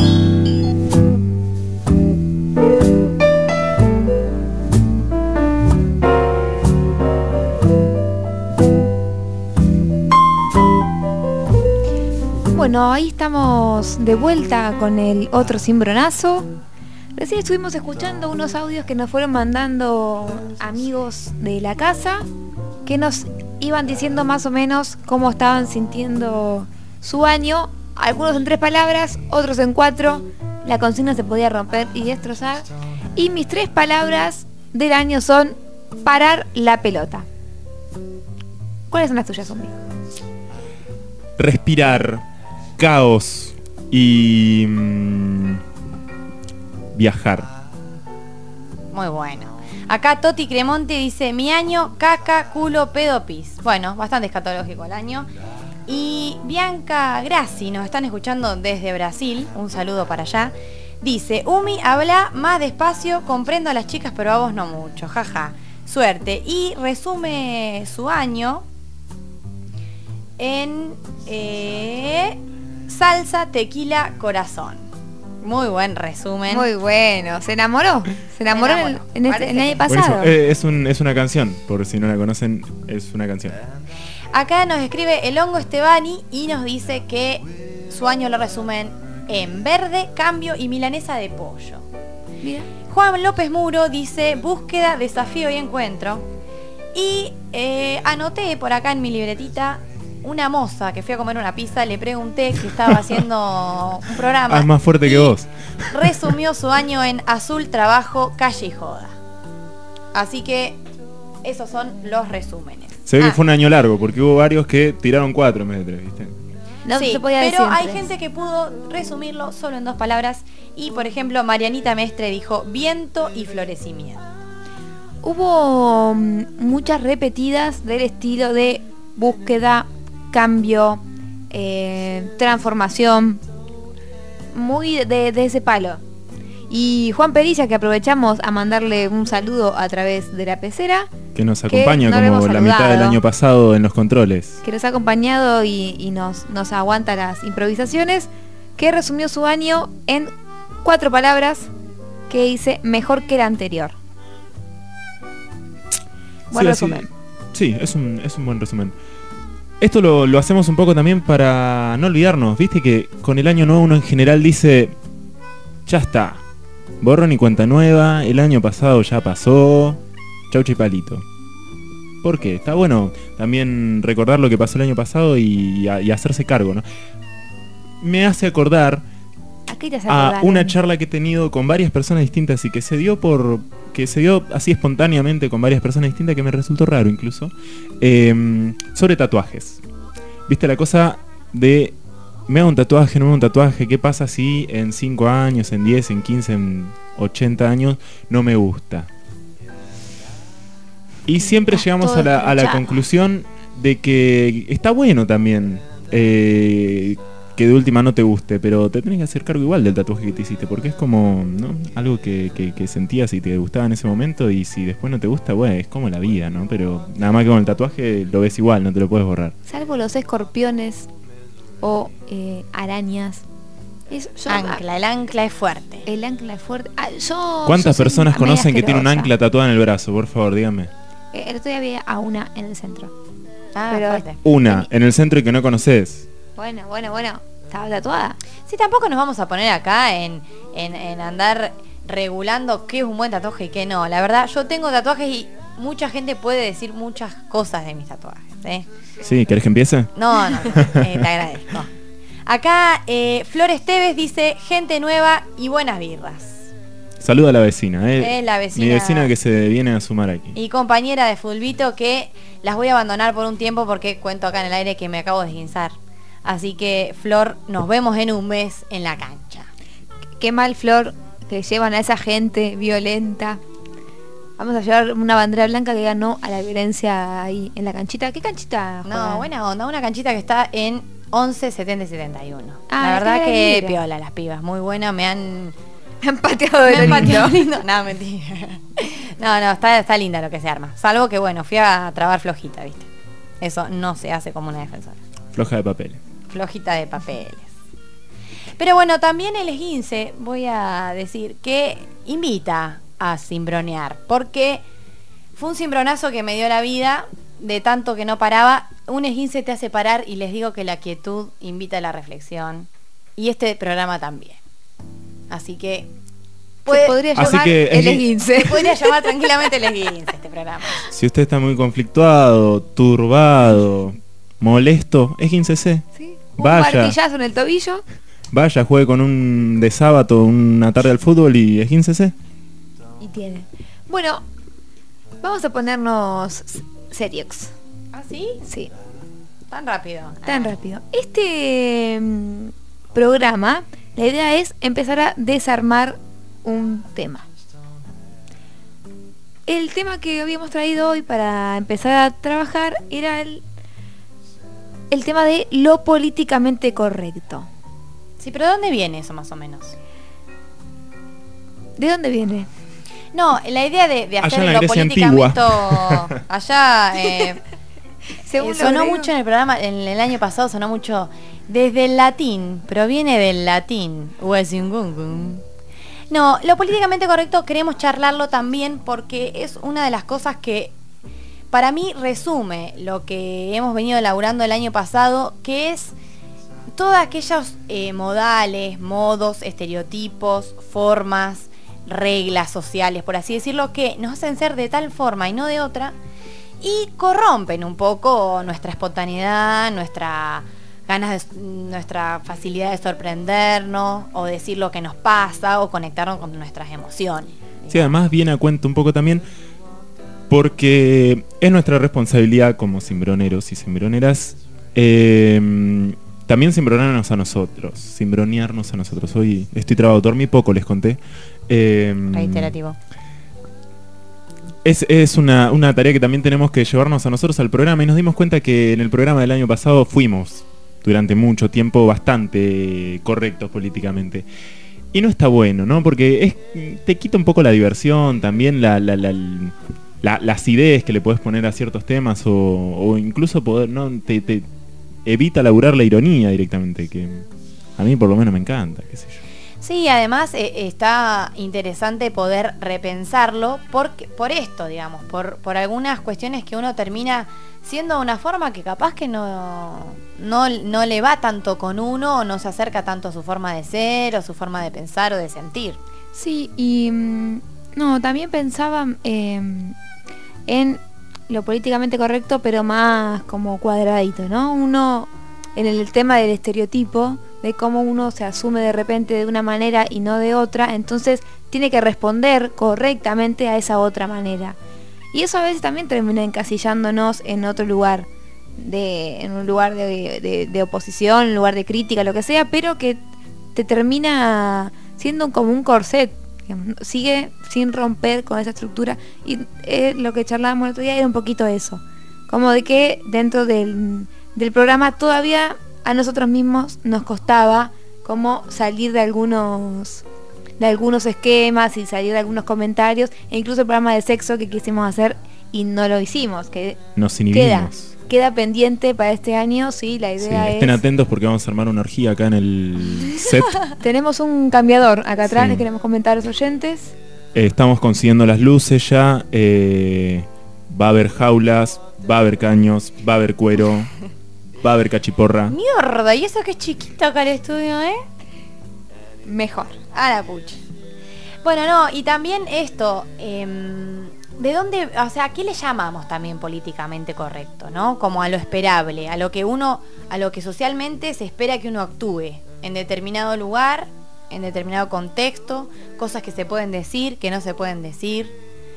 Bueno, ahí estamos de vuelta con el otro cimbronazo. Recién estuvimos escuchando unos audios que nos fueron mandando amigos de la casa, que nos iban diciendo más o menos cómo estaban sintiendo su año. Algunos en tres palabras, otros en cuatro. La consigna se podía romper y destrozar. Y mis tres palabras del año son parar la pelota. ¿Cuáles son las tuyas, Zumbi? Respirar, caos y mmm, viajar. Muy bueno. Acá Toti Cremonte dice: mi año, caca, culo, pedo, pis. Bueno, bastante escatológico el año. Y Bianca Grassi, nos están escuchando desde Brasil, un saludo para allá. Dice: Umi, habla más despacio, comprendo a las chicas pero a vos no mucho, jaja, suerte. Y resume su año en eh, salsa, tequila, corazón. Muy buen resumen. Muy bueno. ¿Se enamoró? ¿Se enamoró, Se enamoró. en, en, este, en el año pasado? Eh, es, un, es una canción, por si no la conocen, es una canción. Acá nos escribe el Hongo Estebani y nos dice que su año lo resumen en verde, cambio y milanesa de pollo. Mira. Juan López Muro dice: búsqueda, desafío y encuentro. Y eh, anoté por acá en mi libretita una moza que fui a comer una pizza, le pregunté que estaba haciendo un programa. Ah, es más fuerte que vos. Resumió su año en azul, trabajo, calle y joda. Así que esos son los resúmenes. Se ve ah. que fue un año largo, porque hubo varios que tiraron cuatro en vez de tres, ¿viste? No sí, se podía pero decir hay tres. gente que pudo resumirlo solo en dos palabras. Y por ejemplo, Marianita Mestre dijo: viento y florecimiento. Hubo um, muchas repetidas del estilo de búsqueda, cambio, eh, transformación, muy de, de ese palo. Y Juan Pericia, que aprovechamos a mandarle un saludo a través de la pecera, que nos acompaña que no como la mitad del año pasado en los controles, que nos ha acompañado y, y nos, nos aguanta las improvisaciones, que resumió su año en cuatro palabras, que dice: mejor que el anterior. Buen sí, resumen. Sí, sí, es un, es un buen resumen. Esto lo, lo hacemos un poco también para no olvidarnos. Viste que con el año nuevo uno en general dice: ya está, borrón y cuenta nueva, el año pasado ya pasó, chau chipalito. ¿Por qué? Está bueno también recordar lo que pasó el año pasado y, y hacerse cargo, ¿no? Me hace acordar a una charla que he tenido con varias personas distintas y que se dio por que se dio así espontáneamente con varias personas distintas, que me resultó raro incluso, eh, sobre tatuajes. Viste la cosa de: me hago un tatuaje, no me hago un tatuaje, ¿qué pasa si en cinco años, en diez, en quince, en ochenta años no me gusta? Y siempre llegamos a la, a la conclusión de que está bueno también eh, que de última no te guste, pero te tenés que hacer cargo igual del tatuaje que te hiciste, porque es como, ¿no?, algo que, que, que sentías y te gustaba en ese momento, y si después no te gusta, bueno, es como la vida, ¿no? Pero nada más que con el tatuaje lo ves igual, no te lo puedes borrar. Salvo los escorpiones o eh, arañas. Es, yo, ancla, el ancla es fuerte. El ancla es fuerte. Ah, yo, ¿Cuántas yo personas conocen que tiene un asquerosa. ancla tatuada en el brazo? Por favor, dígame. Eh, el otro día había a una en el centro. Ah, pero fuerte. Una, en el centro y que no conoces. Bueno, bueno, bueno. Estaba tatuada. Sí, tampoco nos vamos a poner acá en, en, en andar regulando qué es un buen tatuaje y qué no. La verdad, yo tengo tatuajes y mucha gente puede decir muchas cosas de mis tatuajes, ¿eh? Sí, ¿querés que empiece? No, no, no, eh, te agradezco. Acá eh, Flores Teves dice, gente nueva y buenas birras. Saluda a la vecina, eh. Es la vecina. Mi vecina que se viene a sumar aquí. Y compañera de Fulbito, que las voy a abandonar por un tiempo porque cuento acá en el aire que me acabo de esguinzar. Así que, Flor, nos vemos en un mes en la cancha. Qué mal, Flor, que llevan a esa gente violenta. Vamos a llevar una bandera blanca que ganó a la violencia ahí en la canchita. ¿Qué canchita? No, juegan? buena onda, una canchita que está en once setenta y setenta y uno. Ah, la verdad era que libre. piola las pibas, muy buena, me han... Me han pateado de me han lo pateado lindo. lindo. No, mentira. No, no, está, está linda lo que se arma. Salvo que, bueno, fui a trabar flojita, ¿viste? Eso no se hace como una defensora. Floja de papeles. Flojita de papeles. Pero bueno, también el esguince, voy a decir, que invita a cimbronear. Porque fue un cimbronazo que me dio la vida, de tanto que no paraba. Un esguince te hace parar y les digo que la quietud invita a la reflexión. Y este programa también. Así que puede, Se podría Así llamar que el esguin- esguince. se podría llamar tranquilamente el esguince este programa. Si usted está muy conflictuado, turbado, molesto, es quince C. ¿Sí? Un Vaya, martillazo en el tobillo. vaya, juegue con un de sábado una tarde al fútbol y es quince C. Y tiene. Bueno, vamos a ponernos serios. ¿Ah, sí? Sí, Tan rápido. tan Ah. rápido. Este mm, programa, la idea es empezar a desarmar un tema. El tema que habíamos traído hoy para empezar a trabajar era el, el tema de lo políticamente correcto. Sí, pero ¿de dónde viene eso más o menos? ¿De dónde viene? No, la idea de, de Allá hacer en la lo Grecia políticamente antigua. allá eh, Según eh, los sonó griegos. mucho en el programa, en el año pasado sonó mucho desde el latín, proviene del latín. Uesungungun. No, lo políticamente correcto queremos charlarlo también porque es una de las cosas que para mí resume lo que hemos venido elaborando el año pasado, que es todos aquellos eh, modales, modos, estereotipos, formas, reglas sociales, por así decirlo, que nos hacen ser de tal forma y no de otra, y corrompen un poco nuestra espontaneidad, nuestra ganas de, nuestra facilidad de sorprendernos, o decir lo que nos pasa, o conectarnos con nuestras emociones. Sí, además viene a cuento un poco también porque es nuestra responsabilidad como cimbroneros y cimbroneras eh, también cimbronarnos a nosotros, cimbronearnos a nosotros. Hoy estoy trabado, dormí poco, les conté. Eh, Reiterativo. Es, es una, una tarea que también tenemos que llevarnos a nosotros al programa, y nos dimos cuenta que en el programa del año pasado fuimos durante mucho tiempo bastante correctos políticamente. Y no está bueno, ¿no? Porque es, te quita un poco la diversión, también la, la, la, la, las ideas que le podés poner a ciertos temas, o, o incluso poder, ¿no? Te, te evita laburar la ironía directamente, que a mí por lo menos me encanta, qué sé yo. Sí, además eh, está interesante poder repensarlo por, por esto, digamos, por, por algunas cuestiones que uno termina siendo de una forma que capaz que no, no, no le va tanto con uno, o no se acerca tanto a su forma de ser, o su forma de pensar o de sentir. Sí, y mm, no, también pensaba eh, en lo políticamente correcto, pero más como cuadradito, ¿no? Uno, en el tema del estereotipo, de cómo uno se asume de repente de una manera y no de otra, entonces tiene que responder correctamente a esa otra manera. Y eso a veces también termina encasillándonos en otro lugar, de, en un lugar de, de, de oposición, un lugar de crítica, lo que sea, pero que te termina siendo como un corset, digamos, sigue sin romper con esa estructura. Y eh, lo que charlábamos el otro día era un poquito eso, como de que dentro del, del programa todavía a nosotros mismos nos costaba como salir de algunos de algunos esquemas y salir de algunos comentarios, e incluso el programa de sexo que quisimos hacer y no lo hicimos, que Nos inhibimos. queda, queda pendiente para este año. Sí, la Sí, idea estén es... atentos porque vamos a armar una orgía acá en el set. Tenemos un cambiador acá atrás, Sí. les queremos comentar a los oyentes. Eh, estamos consiguiendo las luces ya. eh, va a haber jaulas, va a haber caños, va a haber cuero, va a haber cachiporra. Mierda, y eso que es chiquito acá el estudio, ¿eh? Mejor. A la pucha. Bueno, no, y también esto, eh, ¿de dónde, o sea, qué le llamamos también políticamente correcto, ¿no? Como a lo esperable, a lo que uno, a lo que socialmente se espera que uno actúe en determinado lugar, en determinado contexto, cosas que se pueden decir, que no se pueden decir,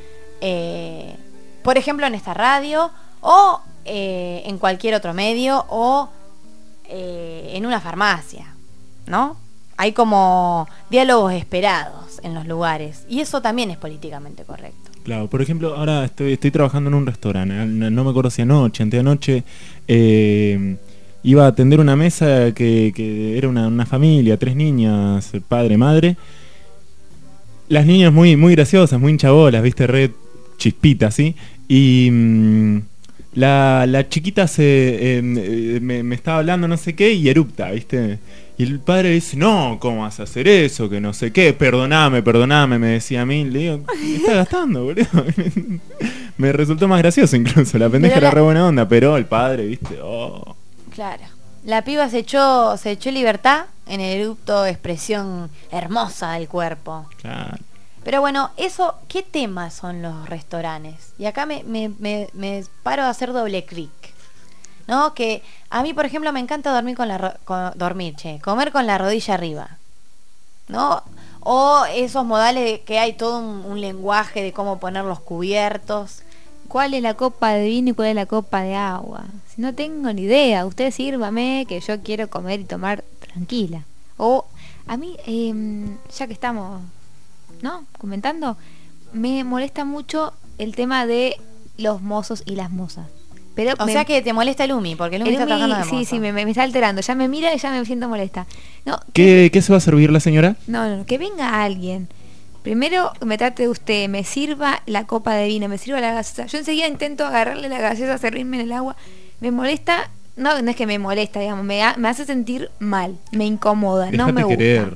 eh, por ejemplo en esta radio o eh, en cualquier otro medio o eh, en una farmacia, ¿no? Hay como diálogos esperados en los lugares y eso también es políticamente correcto. Claro, por ejemplo, ahora estoy, estoy trabajando en un restaurante, no, no me acuerdo si anoche, anteanoche, eh, iba a atender una mesa que, que era una, una familia, tres niñas, padre, madre. Las niñas muy, muy graciosas, muy hinchabolas, viste, red chispita, ¿sí? Y mmm, la, la chiquita se eh, me, me estaba hablando no sé qué y erupta, viste. Y el padre dice, no, ¿cómo vas a hacer eso? Que no sé qué, perdoname, perdoname, me decía a mí. Le digo, me está gastando, boludo. Me resultó más gracioso incluso, la pendeja era re buena onda, pero el padre, viste, oh. Claro. La piba se echó, se echó libertad en el erupto expresión hermosa del cuerpo. Claro. Pero bueno, eso, ¿qué temas son los restaurantes? Y acá me, me, me, me paro a hacer doble clic. ¿No? Que a mí, por ejemplo, me encanta dormir con la ro- con, dormir, che, comer con la rodilla arriba, ¿no? O esos modales de que hay todo un, un lenguaje de cómo poner los cubiertos. ¿Cuál es la copa de vino y cuál es la copa de agua? Si no tengo ni idea, usted sírvame que yo quiero comer y tomar tranquila. O a mí, eh, ya que estamos, ¿no? Comentando, me molesta mucho el tema de los mozos y las mozas. Pero o me, sea que te molesta el Umi, porque el Umi el está Umi, trabajando de sí, mozo. sí, me, me está alterando. Ya me mira y ya me siento molesta. No, ¿Qué, ¿Qué se va a servir la señora? No, no, que venga alguien. Primero me trate de usted, me sirva la copa de vino, me sirva la gaseosa. Yo enseguida intento agarrarle la gaseosa, servirme en el agua. Me molesta, no, no es que me molesta, digamos, me, ha, me hace sentir mal, me incomoda, Déjate no me gusta. querer.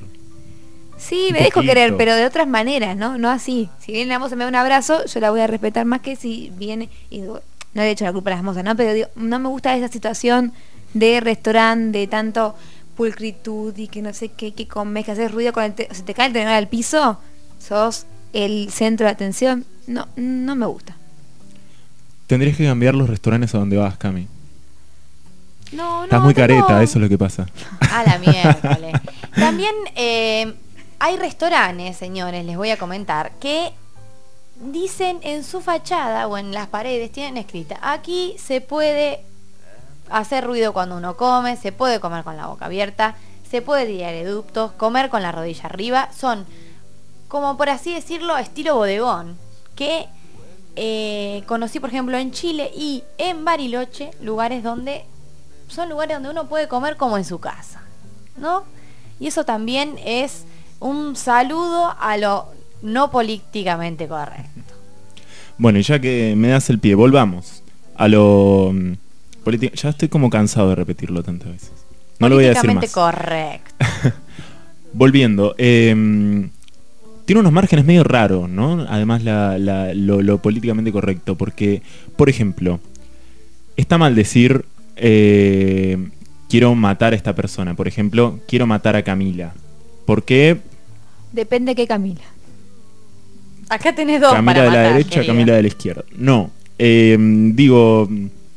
Sí, Un me dejo poquito. querer, pero de otras maneras, ¿no? No así. Si viene la moza y me da un abrazo, yo la voy a respetar más que si viene y digo, no le he hecho la culpa a las mozas, ¿no? Pero digo, no me gusta esa situación de restaurante, de tanto pulcritud y que no sé qué, que comes, que haces ruido con el te- se te cae el tenedor al piso, sos el centro de atención. No, no me gusta. Tendrías que cambiar los restaurantes a donde vas, Cami. No, no. Estás muy tengo- careta, eso es lo que pasa. A la miércoles. También eh, hay restaurantes, señores, les voy a comentar, que dicen en su fachada o en las paredes, tienen escrita, aquí se puede hacer ruido cuando uno come, se puede comer con la boca abierta, se puede tirar eructos, comer con la rodilla arriba. Son, como por así decirlo, estilo bodegón, que eh, conocí por ejemplo en Chile y en Bariloche, lugares donde son lugares donde uno puede comer como en su casa, ¿no? Y eso también es un saludo a lo no políticamente correcto. Bueno, y ya que me das el pie, volvamos a lo mm, político. Ya estoy como cansado de repetirlo tantas veces. No lo voy a decir más. Políticamente correcto. Volviendo, eh, tiene unos márgenes medio raros, ¿no? Además la, la, lo, lo políticamente correcto, porque, por ejemplo, está mal decir eh, quiero matar a esta persona. Por ejemplo, quiero matar a Camila. ¿Por qué? Depende de qué Camila. Acá tenés dos Camila para de la matar, derecha, querida. Camila de la izquierda. No, eh, digo,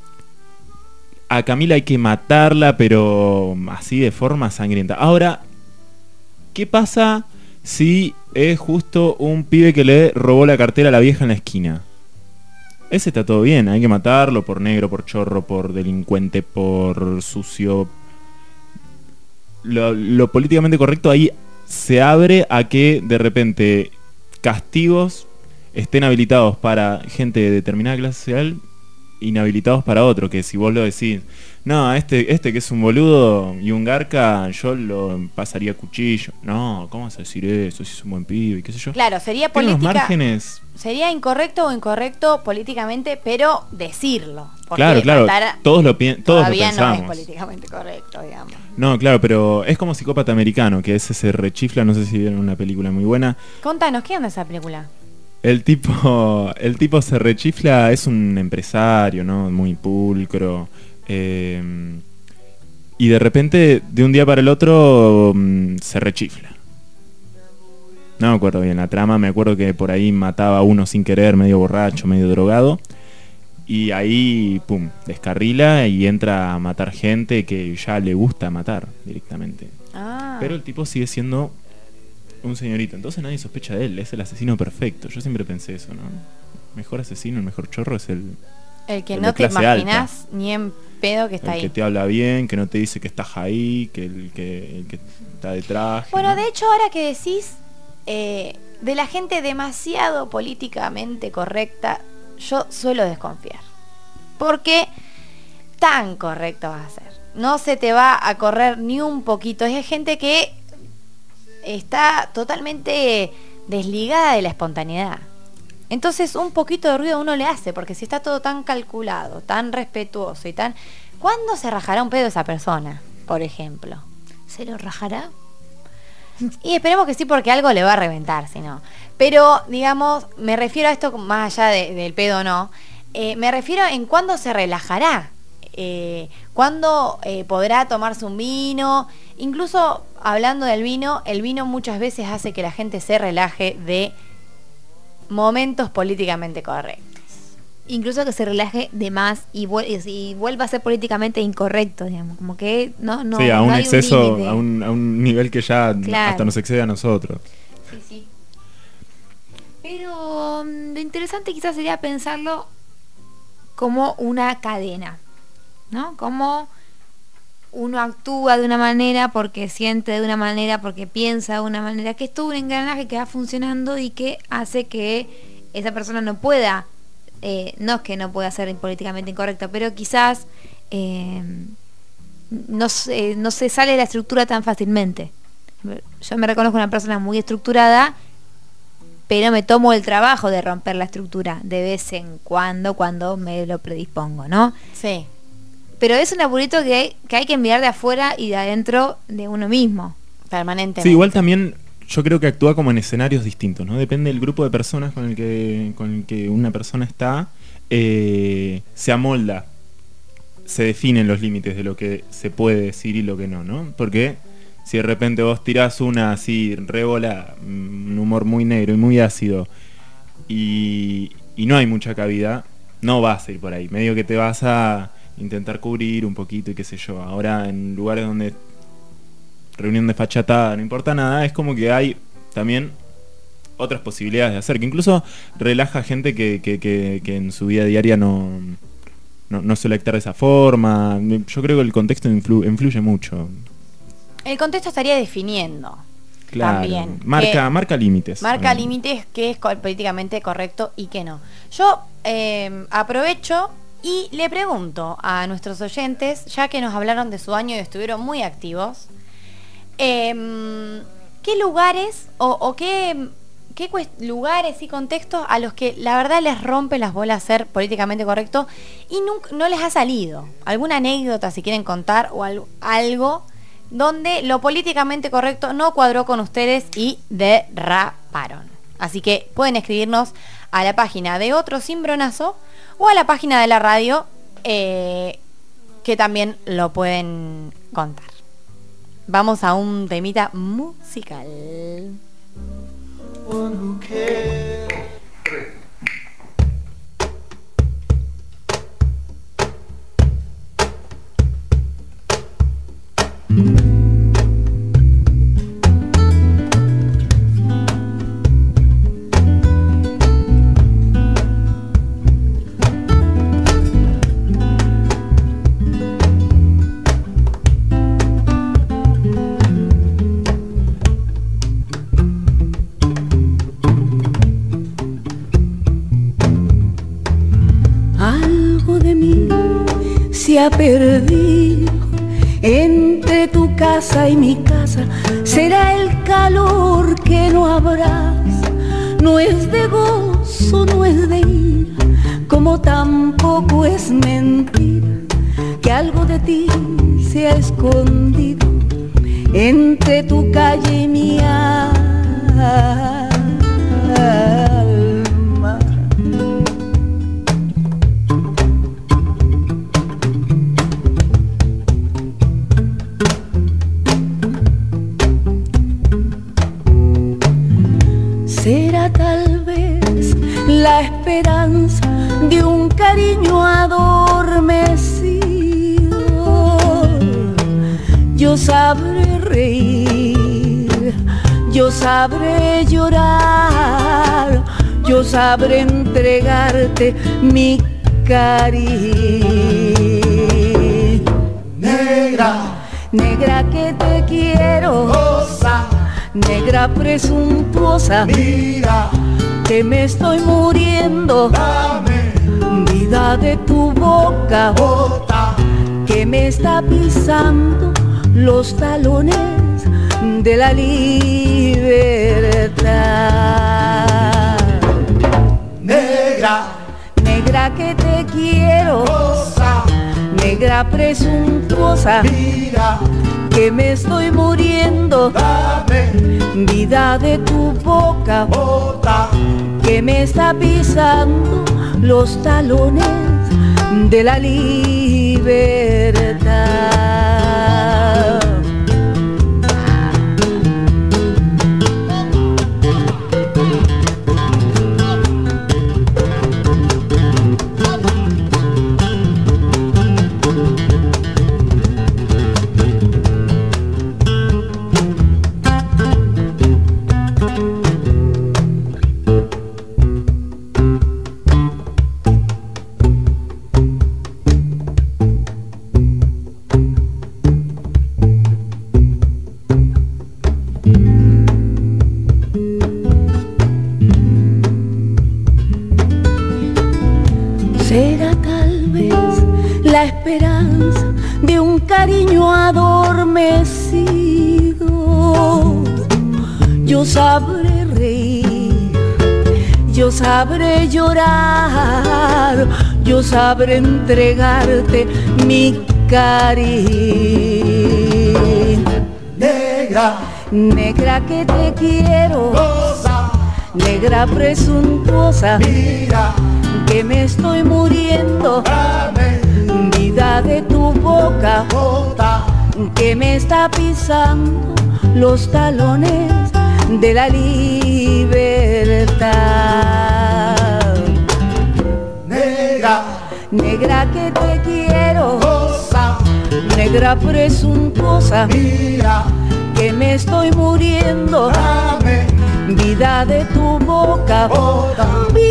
a Camila hay que matarla, pero así de forma sangrienta. Ahora, ¿qué pasa si es justo un pibe que le robó la cartera a la vieja en la esquina? Ese está todo bien, hay que matarlo por negro, por chorro, por delincuente, por sucio. Lo, lo políticamente correcto ahí se abre a que de repente castigos estén habilitados para gente de determinada clase social, inhabilitados para otro, que si vos lo decís, no, este, este que es un boludo y un garca, yo lo pasaría a cuchillo. No, ¿cómo vas a decir eso? Si es un buen pibe, qué sé yo. Claro, sería Tiene unos política. márgenes. Sería incorrecto o incorrecto políticamente, pero decirlo. Porque Claro, claro, matar todos lo, pi- todos lo todavía no pensamos. es políticamente correcto, digamos. No, claro, pero es como Psicópata Americano, que ese se rechifla, no sé si vieron una película muy buena. Contanos, ¿qué onda esa película? El tipo, el tipo se rechifla, es un empresario, ¿no? Muy pulcro. Eh, y de repente, de un día para el otro, mm, se rechifla. No me acuerdo bien la trama, me acuerdo que por ahí mataba a uno sin querer, medio borracho, medio drogado. Y ahí, pum, descarrila y entra a matar gente que ya le gusta matar directamente. Ah. Pero el tipo sigue siendo un señorito, entonces nadie sospecha de él, es el asesino perfecto. Yo siempre pensé eso, ¿no? Mejor asesino, el mejor chorro es el... El que el no de te clase imaginas alta. ni en pedo que está El ahí. que te habla bien, que no te dice que estás ahí, que el que, el que está detrás. Bueno, ¿no? de hecho, ahora que decís eh, de la gente demasiado políticamente correcta, yo suelo desconfiar. Porque tan correcto vas a ser. No se te va a correr ni un poquito. Es gente que está totalmente desligada de la espontaneidad. Entonces un poquito de ruido uno le hace, porque si está todo tan calculado, tan respetuoso y tan... ¿Cuándo se rajará un pedo esa persona, por ejemplo? ¿Se lo rajará? Y esperemos que sí, porque algo le va a reventar, si no. Pero, digamos, me refiero a esto más allá de, del pedo, no. Eh, me refiero en cuándo se relajará. Eh, cuándo eh, podrá tomarse un vino. Incluso, hablando del vino, el vino muchas veces hace que la gente se relaje de momentos políticamente correctos. Incluso que se relaje de más y, vuel- y vuelva a ser políticamente incorrecto, digamos. Como que no, no, sí, a no un hay exceso, límite. a, un, a un nivel que ya Claro. hasta nos excede a nosotros. Sí, sí. Pero mm, lo interesante quizás sería pensarlo como una cadena, ¿no? Como uno actúa de una manera porque siente de una manera, porque piensa de una manera, que es todo un engranaje que va funcionando y que hace que esa persona no pueda, eh, no es que no pueda ser políticamente incorrecta, pero quizás eh, no, se, no se sale de la estructura tan fácilmente. Yo me reconozco una persona muy estructurada, pero me tomo el trabajo de romper la estructura de vez en cuando, cuando me lo predispongo, ¿no? Sí. Pero es un apurito que hay, que hay que mirar de afuera y de adentro de uno mismo. Permanentemente. Sí, igual también yo creo que actúa como en escenarios distintos, ¿no? Depende del grupo de personas con el que, con el que una persona está, eh, se amolda, se definen los límites de lo que se puede decir y lo que no, ¿no? Porque si de repente vos tirás una así, rebola, un humor muy negro y muy ácido, y, y no hay mucha cabida, no vas a ir por ahí. Medio que te vas a intentar cubrir un poquito y qué sé yo. Ahora en lugares donde reunión desfachatada, no importa nada, es como que hay también otras posibilidades de hacer, que incluso relaja gente que, que, que, que en su vida diaria no, no, no suele actuar de esa forma. Yo creo que el contexto influ, influye mucho. El contexto estaría definiendo. Claro, también. marca, que marca límites. Marca Um, límites que es co- políticamente correcto y que no. Yo eh, aprovecho y le pregunto a nuestros oyentes, ya que nos hablaron de su año y estuvieron muy activos, eh, ¿qué lugares o, o qué, qué cuest- lugares y contextos a los que la verdad les rompe las bolas ser políticamente correcto y nunca, no les ha salido? ¿Alguna anécdota si quieren contar o al- algo donde lo políticamente correcto no cuadró con ustedes y derraparon? Así que pueden escribirnos a la página de Otro Cimbronazo o a la página de la radio, eh, que también lo pueden contar. Vamos a un temita musical. Algo de mí se ha perdido entre tu casa y mi casa. Será el calor que no abraza. No es de gozo, no es de ira, como tampoco es mentira que algo de ti se ha escondido entre tu calle y mi alma. la esperanza de un cariño adormecido. Yo sabré reír, yo sabré llorar, yo sabré entregarte mi cariño. Negra, negra que te quiero, rosa, negra presuntuosa, mira, que me estoy muriendo, dame vida de tu boca, bota, que me está pisando los talones de la libertad. Negra, negra que te quiero, rosa, negra presuntuosa, mira, que me estoy muriendo, dame vida de tu boca, bota, que me está pisando los talones de la libertad. Será tal vez la esperanza de un cariño adormecido. Yo sabré reír, yo sabré llorar, yo sabré entregarte mi cariño. Negra, negra que te quiero, rosa, negra presuntuosa, mira, que me estoy muriendo, dame vida de tu boca, bota, que me está pisando los talones de la libertad. Negra, negra que te quiero, rosa, negra presuntuosa, mira, que me estoy muriendo, dame vida de tu boca, bota,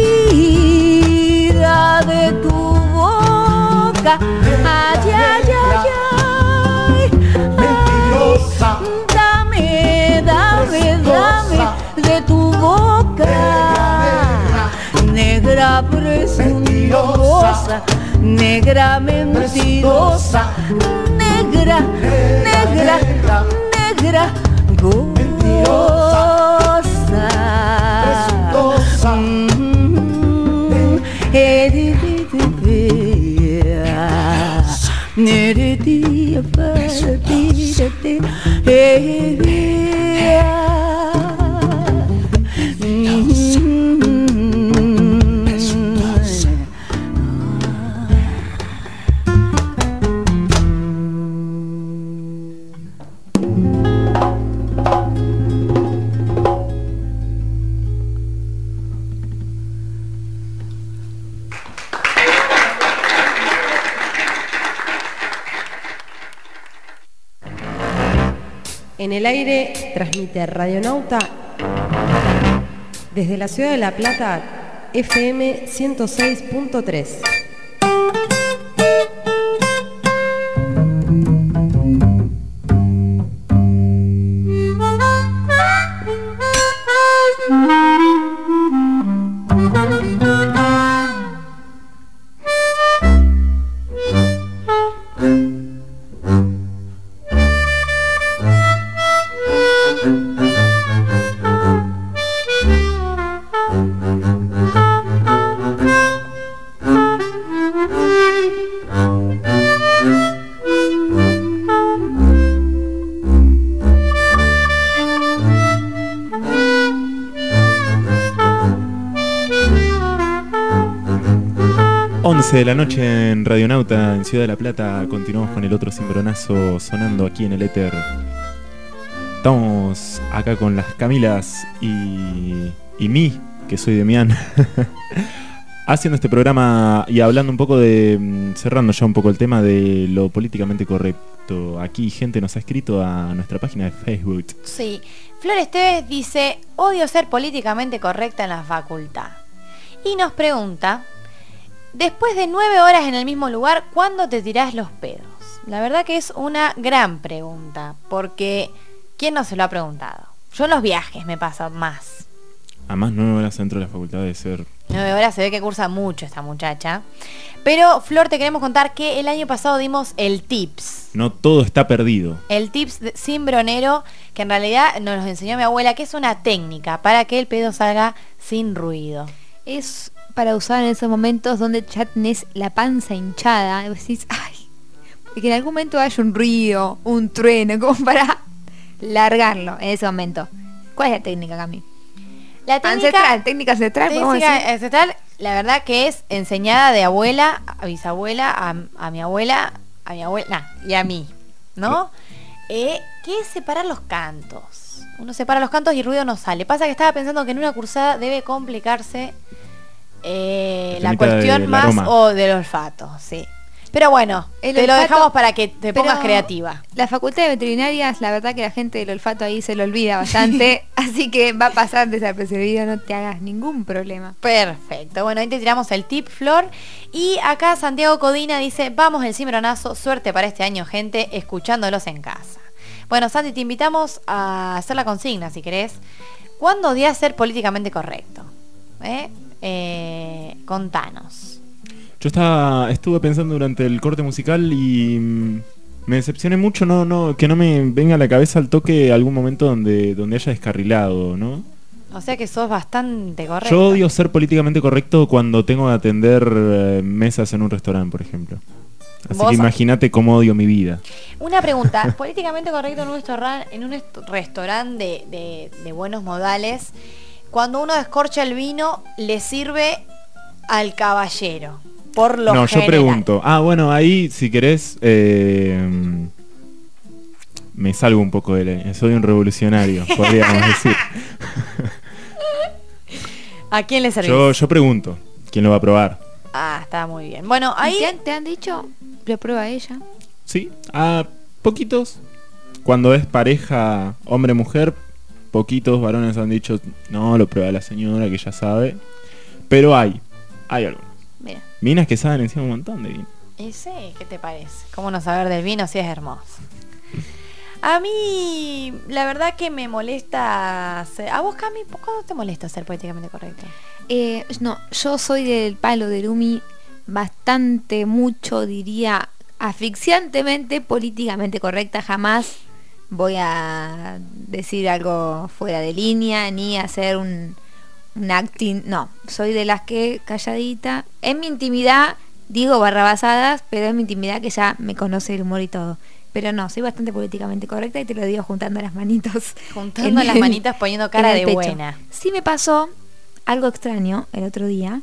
vida de tu boca, ay, ay, ay, ay, mentirosa, dame, dame, dame de tu boca, negra presuntuosa, negra mentirosa, negra, negra, negra, gozosa. En el aire transmite Radionauta desde la ciudad de La Plata, F M ciento seis punto tres. once de la noche en Radionauta, en Ciudad de La Plata. Continuamos con el otro cimbronazo sonando aquí en el éter. Estamos acá con las Camilas y, y mí, que soy Demián, haciendo este programa y hablando un poco de, cerrando ya un poco el tema de lo políticamente correcto. Aquí gente nos ha escrito a nuestra página de Facebook. Sí, Flor Esteves dice, odio ser políticamente correcta en la facultad. Y nos pregunta, después de nueve horas en el mismo lugar, ¿cuándo te tirás los pedos? La verdad que es una gran pregunta, porque ¿quién no se lo ha preguntado? Yo en los viajes me pasa más. Además, nueve horas dentro de la facultad debe ser... Nueve horas, se ve que cursa mucho esta muchacha. Pero, Flor, te queremos contar que el año pasado dimos el tips. No todo está perdido. El tips de cimbronero, que en realidad nos lo enseñó mi abuela, que es una técnica para que el pedo salga sin ruido. Es para usar en esos momentos donde ya tenés la panza hinchada y decís, ay, que en algún momento haya un ruido, un trueno, como para largarlo en ese momento. ¿Cuál es la técnica, Cami? La técnica ancestral, técnica ancestral, técnica ancestral, la verdad que es enseñada de abuela a bisabuela, a, a mi abuela, a mi abuela, nah, y a mí, ¿no? Eh, que es separar los cantos. Uno separa los cantos y el ruido no sale. Pasa que estaba pensando que en una cursada debe complicarse eh, la cuestión más o del olfato, sí. Pero bueno, el te olfato, lo dejamos para que te pongas creativa. La facultad de veterinarias, la verdad que la gente del olfato ahí se lo olvida bastante, así que va a pasar desapercibido, no te hagas ningún problema. Perfecto, bueno, ahí te tiramos el tip, Flor. Y acá Santiago Codina dice, vamos el cimbronazo, suerte para este año, gente, escuchándolos en casa. Bueno, Santi, te invitamos a hacer la consigna, si querés. ¿Cuándo odias ser políticamente correcto? ¿Eh? Eh, contanos. Yo estaba, estuve pensando durante el corte musical y mmm, me decepcioné mucho, no, no, que no me venga a la cabeza al toque algún momento donde, donde haya descarrilado, ¿no? O sea que sos bastante correcto. Yo odio ser políticamente correcto cuando tengo que atender eh, mesas en un restaurante, por ejemplo. Así que imagínate cómo odio mi vida. Una pregunta, políticamente correcto en un restaurante, en un est- restaurante de, de, de buenos modales, cuando uno descorcha el vino, le sirve al caballero. Por lo no, general. Yo pregunto. Ah, bueno, ahí si querés eh, me salgo un poco de la... Soy un revolucionario, podríamos decir. ¿A quién le servís? Yo, yo pregunto, ¿quién lo va a probar? Ah, está muy bien. Bueno, ahí... ¿Te han, te han dicho? ¿Lo prueba ella? Sí, a poquitos. Cuando es pareja hombre-mujer, poquitos varones han dicho, no, lo prueba la señora que ya sabe. Pero hay, hay algo. Mira. Minas que saben encima un montón de vino. Y sí, ¿qué te parece? ¿Cómo no saber del vino si es hermoso? A mí, la verdad que me molesta... Ser... ¿A vos, Cami, cuándo te molesta ser políticamente correcto? Eh, no, yo soy del palo de Lumi bastante, mucho, diría, asfixiantemente políticamente correcta. Jamás voy a decir algo fuera de línea, ni hacer un... un acting, no, soy de las que calladita, en mi intimidad digo barrabasadas, pero en mi intimidad que ya me conoce el humor y todo. Pero no, soy bastante políticamente correcta y te lo digo juntando las manitos. Juntando las manitas, poniendo cara de buena. Sí me pasó algo extraño el otro día,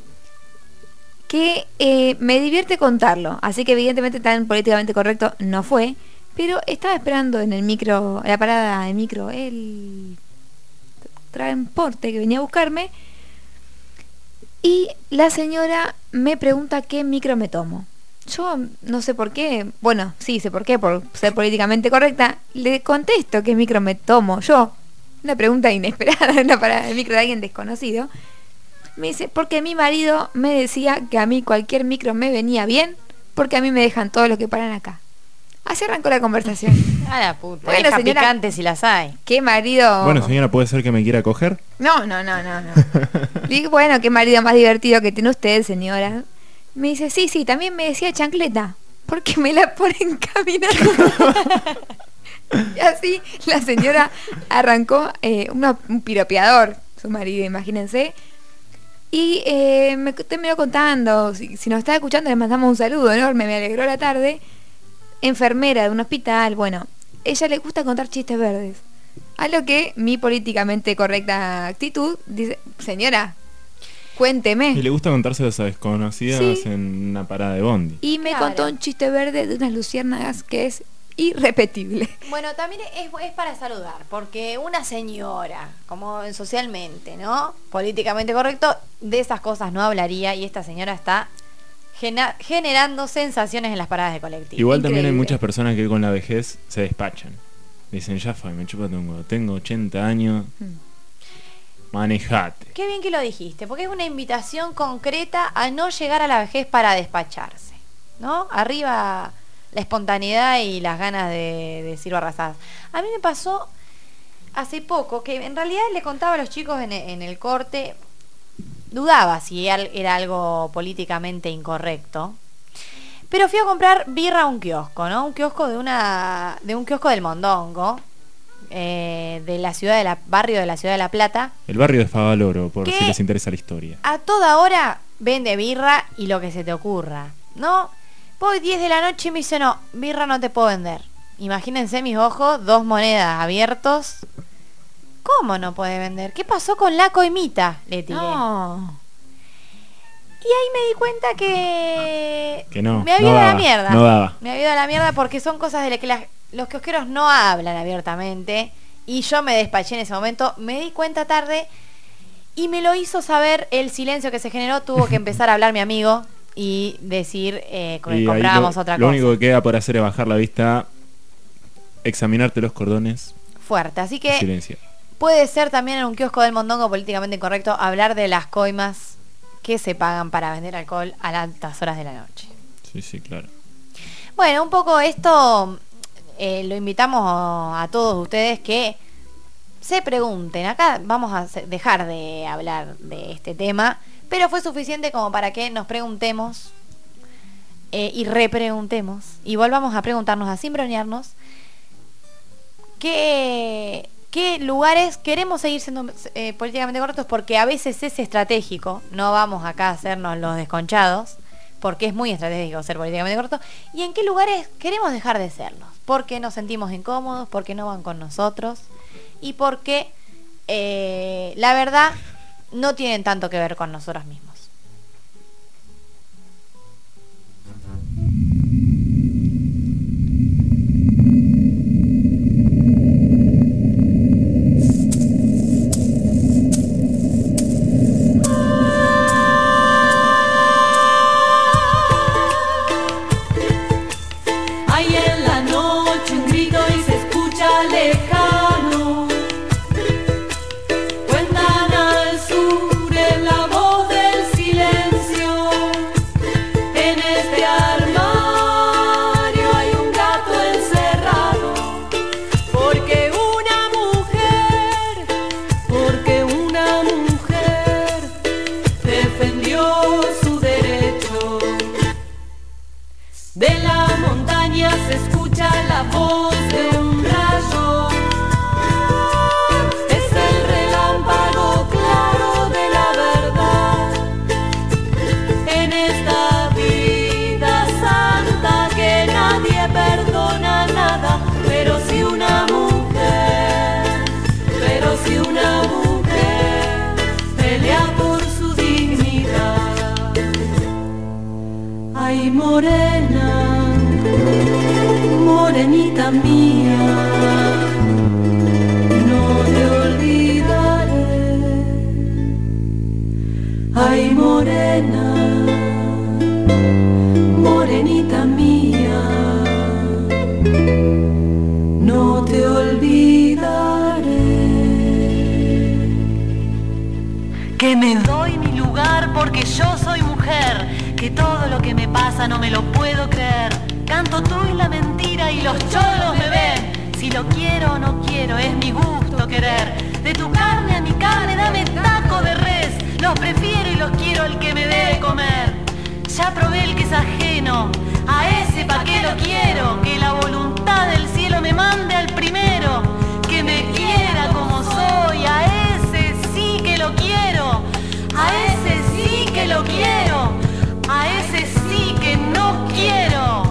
que eh, me divierte contarlo, así que evidentemente tan políticamente correcto no fue, pero estaba esperando en el micro, la parada de micro, el transporte que venía a buscarme, y la señora me pregunta qué micro me tomo. Yo no sé por qué, bueno, sí sé por qué, por ser políticamente correcta, le contesto qué micro me tomo yo. Una pregunta inesperada en la parada de micro de alguien desconocido. Me dice, porque mi marido me decía que a mí cualquier micro me venía bien, porque a mí me dejan todos los que paran acá. Así arrancó la conversación. A la puta, bueno, deja señora, picantes si las hay. ¿Qué marido? Bueno, señora, ¿puede ser que me quiera coger? No, no, no, no, no. Digo, bueno, qué marido más divertido que tiene usted, señora. Me dice, sí, sí, también me decía chancleta, porque me la ponen caminando. Y así la señora arrancó eh, una, un piropeador, su marido, imagínense. Y eh, me terminó contando, si, si nos está escuchando le mandamos un saludo enorme, me alegró la tarde. Enfermera de un hospital, bueno, ella le gusta contar chistes verdes. A lo que mi políticamente correcta actitud dice, señora, cuénteme. Y le gusta contárselos a desconocidas, sí, en una parada de bondi. Y me claro. contó un chiste verde de unas luciérnagas que es irrepetible. Bueno, también es, es para saludar, porque una señora, como socialmente, ¿no? Políticamente correcto, de esas cosas no hablaría, y esta señora está gena- generando sensaciones en las paradas de colectivo. Igual Increíble. También hay muchas personas que con la vejez se despachan. Dicen, ya fue, me chupa tengo, tengo ochenta años, hmm. manejate. Qué bien que lo dijiste, porque es una invitación concreta a no llegar a la vejez para despacharse, ¿no? Arriba la espontaneidad y las ganas de, de decir barrazadas. A mí me pasó hace poco que en realidad le contaba a los chicos en, en el corte, dudaba si era algo políticamente incorrecto, pero fui a comprar birra a un kiosco, ¿no? Un kiosco de una de un kiosco del Mondongo, eh, de la ciudad de la barrio de la ciudad de La Plata. El barrio de Favaloro, por si les interesa la historia. A toda hora vende birra y lo que se te ocurra, ¿no? Voy diez de la noche y me dice, no, birra no te puedo vender. Imagínense mis ojos, dos monedas abiertos. ¿Cómo no puede vender? ¿Qué pasó con la coimita? Le tiré. No. Y ahí me di cuenta que... Que no, me había no ido a daba, la mierda. No daba. Me había ido a la mierda porque son cosas de las que las, los kiosqueros no hablan abiertamente. Y yo me despaché en ese momento. Me di cuenta tarde y me lo hizo saber el silencio que se generó. Tuvo que empezar a hablar mi amigo y decir eh, que y comprábamos lo, otra lo cosa. Lo único que queda por hacer es bajar la vista, examinarte los cordones. Fuerte, así que silenciar. Puede ser también en un kiosco del Mondongo políticamente incorrecto hablar de las coimas que se pagan para vender alcohol a las altas horas de la noche. Sí, sí, claro. Bueno, un poco esto eh, lo invitamos a todos ustedes que se pregunten. Acá vamos a dejar de hablar de este tema, pero fue suficiente como para que nos preguntemos eh, y repreguntemos y volvamos a preguntarnos, a cimbronearnos qué, qué lugares queremos seguir siendo eh, políticamente correctos, porque a veces es estratégico. No vamos acá a hacernos los desconchados, porque es muy estratégico ser políticamente correcto, y en qué lugares queremos dejar de serlos, porque nos sentimos incómodos, porque no van con nosotros y porque eh, la verdad no tienen tanto que ver con nosotros mismos. Morena, morenita mía, no te olvidaré. Ay, morena, morenita mía, no te olvidaré. Que me doy mi lugar porque yo soy mujer, que todo lo que me pasa no me lo puedo creer. Canto tú y la mentira y los cholos me ven. Si lo quiero o no quiero, es mi gusto querer. De tu carne a mi carne, dame taco de res. Los prefiero y los quiero el que me debe comer. Ya probé el que es ajeno, a ese pa' qué lo quiero. Que la voluntad del cielo me mande al primero. Que me quiera como soy, a ese sí que lo quiero. A ese sí que lo quiero. A ese sí que no quiero.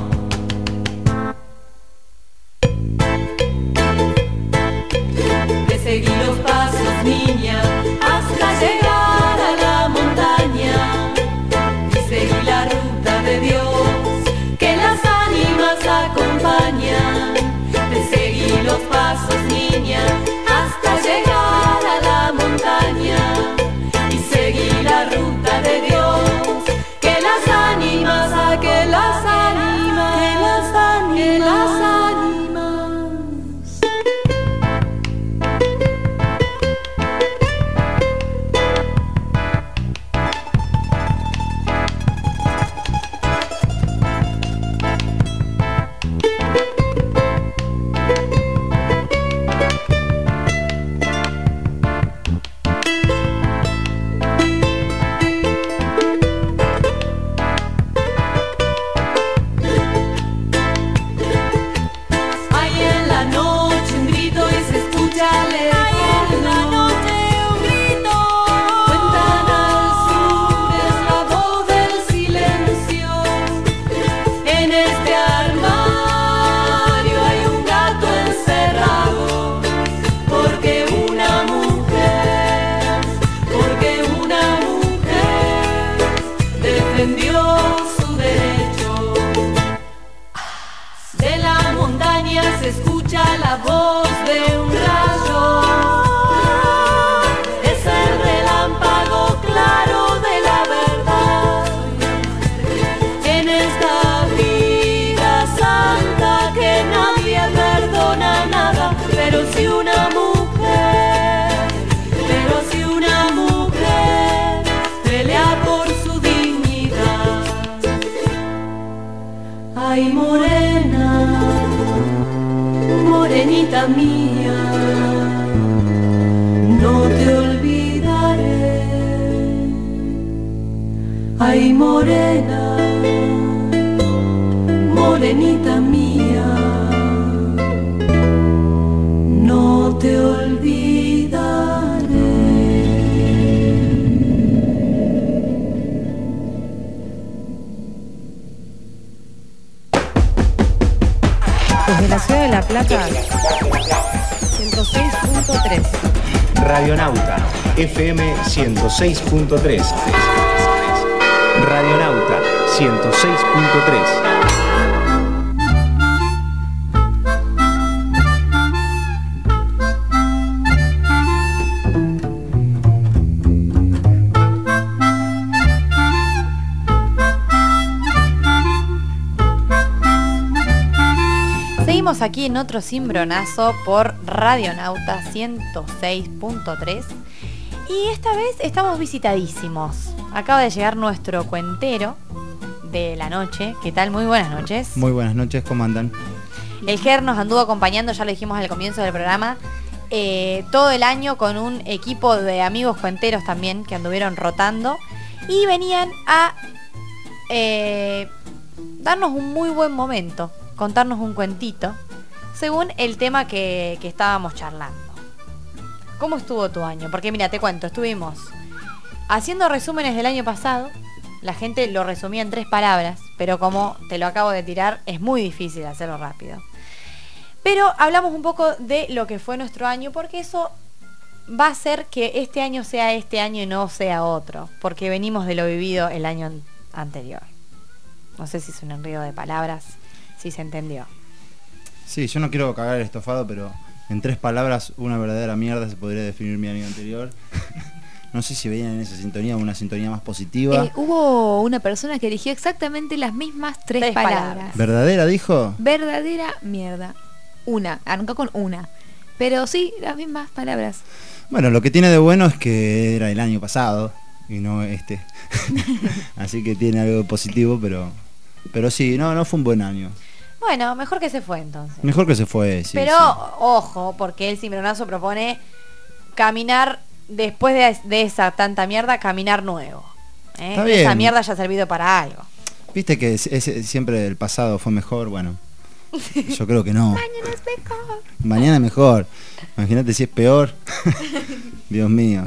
Te seguí los pasos, niña, hasta llegar a la montaña. Y seguí la ruta de Dios, que las ánimas acompañan. defendió su derecho. De la montaña se escucha la voz de un rayo. Es el relámpago claro de la verdad. En esta vida santa que nadie perdona nada, pero si una mujer, pero si una mujer pelea por su dignidad. Ay, morena, morenita mía, no te olvidaré. Ay, morena, morenita mía, no te olvidaré. Desde la ciudad de La Plata, ciento seis punto tres. Radionauta, F M ciento seis punto tres. Radionauta, ciento seis punto tres. Seguimos aquí en otro cimbronazo por Radionauta ciento seis punto tres y esta vez estamos visitadísimos. Acaba de llegar nuestro cuentero de la noche. ¿Qué tal? Muy buenas noches. Muy buenas noches, ¿cómo andan? El Ger nos anduvo acompañando, ya lo dijimos al comienzo del programa, eh, todo el año con un equipo de amigos cuenteros también que anduvieron rotando y venían a eh, darnos un muy buen momento, contarnos un cuentito según el tema que, que estábamos charlando. ¿Cómo estuvo tu año? Porque mira, te cuento, estuvimos haciendo resúmenes del año pasado. La gente lo resumía en tres palabras, pero como te lo acabo de tirar, es muy difícil hacerlo rápido. Pero hablamos un poco de lo que fue nuestro año, porque eso va a hacer que este año sea este año y no sea otro, porque venimos de lo vivido el año anterior. No sé si es un enredo de palabras, si se entendió. Sí, yo no quiero cagar el estofado, pero en tres palabras, una verdadera mierda se podría definir mi año anterior. No sé si veían en esa sintonía una sintonía más positiva. Eh, hubo una persona que eligió exactamente las mismas tres, tres palabras. palabras. ¿Verdadera dijo? Verdadera mierda. Una, arrancó con una. Pero sí, las mismas palabras. Bueno, lo que tiene de bueno es que era el año pasado y no este. Así que tiene algo positivo, pero pero sí, no, no fue un buen año. Bueno, mejor que se fue entonces. Mejor que se fue, sí. Pero, sí. Ojo, porque el cimbronazo propone caminar después de, de esa tanta mierda, caminar nuevo. ¿eh? Está bien. Esa mierda ya ha servido para algo. Viste que es, es, siempre el pasado fue mejor, bueno. Yo creo que no. Mañana es mejor. Mañana es mejor. Imagínate si es peor. Dios mío.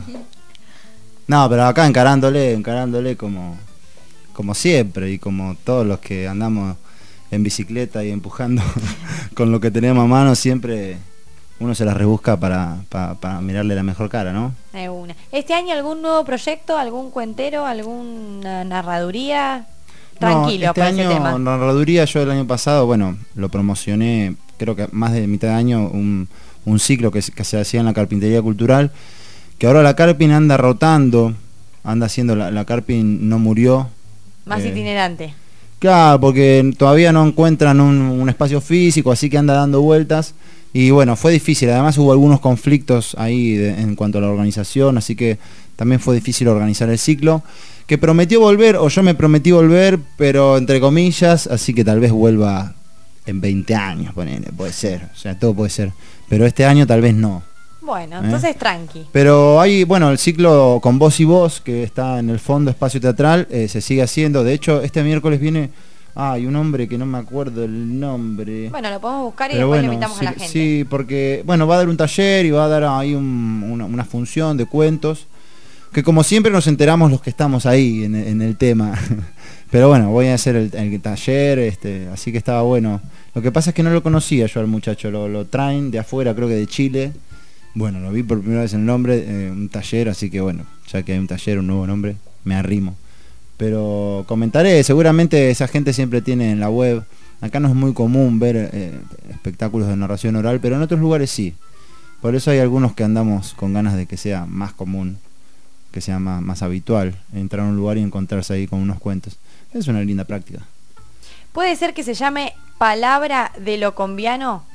No, pero acá encarándole, encarándole como, como siempre y como todos los que andamos en bicicleta y empujando con lo que tenemos a mano, siempre uno se las rebusca para, para, para mirarle la mejor cara, ¿no? De una. ¿Este año algún nuevo proyecto, algún cuentero, alguna narraduría? Tranquilo, no, este por año, ese tema. Narraduría, yo el año pasado, bueno, lo promocioné, creo que más de mitad de año, un, un ciclo que, que se hacía en la Carpintería Cultural, que ahora la Carpin anda rotando, anda haciendo, la, la Carpin no murió. Más eh, itinerante. Claro, porque todavía no encuentran un, un espacio físico, así que anda dando vueltas. Y bueno, fue difícil, además hubo algunos conflictos ahí de, en cuanto a la organización, así que también fue difícil organizar el ciclo, que prometió volver, o yo me prometí volver, pero entre comillas, así que tal vez vuelva en veinte años, ponele, puede ser, o sea, todo puede ser, pero este año tal vez no. Bueno, entonces ¿Eh? tranqui. Pero hay, bueno, el ciclo con Voz y Voz, que está en el fondo Espacio Teatral, eh, se sigue haciendo, de hecho este miércoles viene... Ah, hay un hombre que no me acuerdo el nombre. Bueno, lo podemos buscar y Pero después bueno, le invitamos sí, a la gente. Sí, porque, bueno, va a dar un taller y va a dar ahí un, una, una función de cuentos, que como siempre nos enteramos los que estamos ahí en, en el tema. Pero bueno, voy a hacer el, el taller, este, así que estaba bueno. Lo que pasa es que no lo conocía yo al muchacho, lo, lo traen de afuera, creo que de Chile. Bueno, lo vi por primera vez el nombre, eh, un taller, así que bueno, ya que hay un taller, un nuevo nombre, me arrimo. pero comentaré, seguramente esa gente siempre tiene en la web. Acá no es muy común ver eh, espectáculos de narración oral, pero en otros lugares sí. Por eso hay algunos que andamos con ganas de que sea más común, que sea más, más habitual, entrar a un lugar y encontrarse ahí con unos cuentos. Es una linda práctica. ¿Puede ser que se llame Palabra de Locombiano?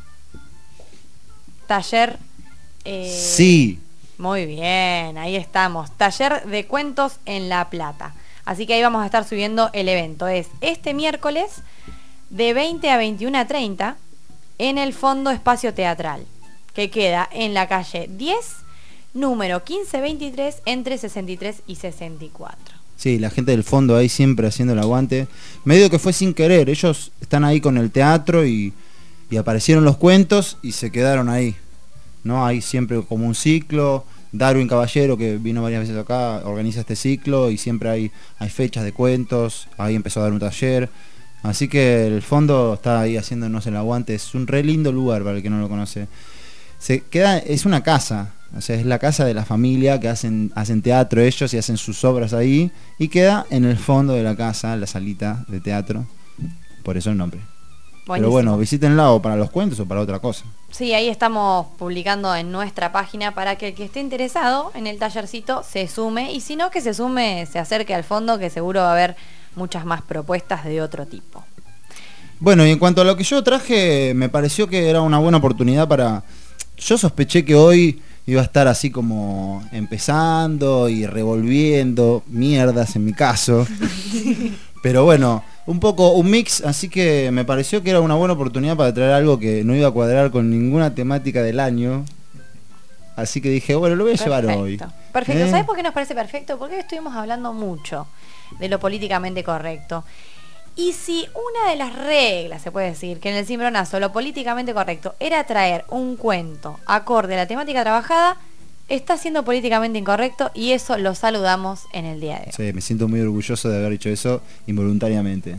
Taller... Eh, sí. Muy bien, ahí estamos. Taller de cuentos en La Plata. Así que ahí vamos a estar subiendo el evento. Es este miércoles de veinte a veintiuno a treinta en el Fondo Espacio Teatral, que queda en la calle diez, número quince veintitrés, entre sesenta y tres y sesenta y cuatro. Sí, la gente del fondo ahí siempre haciendo el aguante. Medio que fue sin querer, ellos están ahí con el teatro y, y aparecieron los cuentos y se quedaron ahí. ¿No? Hay siempre como un ciclo. Darwin Caballero, que vino varias veces acá, organiza este ciclo y siempre hay, hay fechas de cuentos. Ahí empezó a dar un taller. Así que el fondo está ahí haciéndonos el aguante. Es un re lindo lugar para el que no lo conoce. Se queda, es una casa, o sea, es la casa de la familia que hacen, hacen teatro ellos y hacen sus obras ahí, y queda en el fondo de la casa, la salita de teatro, por eso el nombre. Buenísimo. Pero bueno, visítenla o para los cuentos o para otra cosa. Sí, ahí estamos publicando en nuestra página para que el que esté interesado en el tallercito se sume, y si no, que se sume, se acerque al fondo, que seguro va a haber muchas más propuestas de otro tipo. Bueno, y en cuanto a lo que yo traje, me pareció que era una buena oportunidad para... Yo sospeché que hoy iba a estar así como empezando y revolviendo mierdas en mi caso. Pero bueno, un poco un mix, así que me pareció que era una buena oportunidad para traer algo que no iba a cuadrar con ninguna temática del año. Así que dije, bueno, lo voy a Perfecto. llevar hoy. Perfecto, ¿Eh? ¿Sabes por qué nos parece perfecto? Porque hoy estuvimos hablando mucho de lo políticamente correcto. Y si una de las reglas, se puede decir, que en el cimbronazo lo políticamente correcto era traer un cuento acorde a la temática trabajada, está siendo políticamente incorrecto, y eso lo saludamos en el día de hoy. Sí, me siento muy orgulloso de haber hecho eso involuntariamente.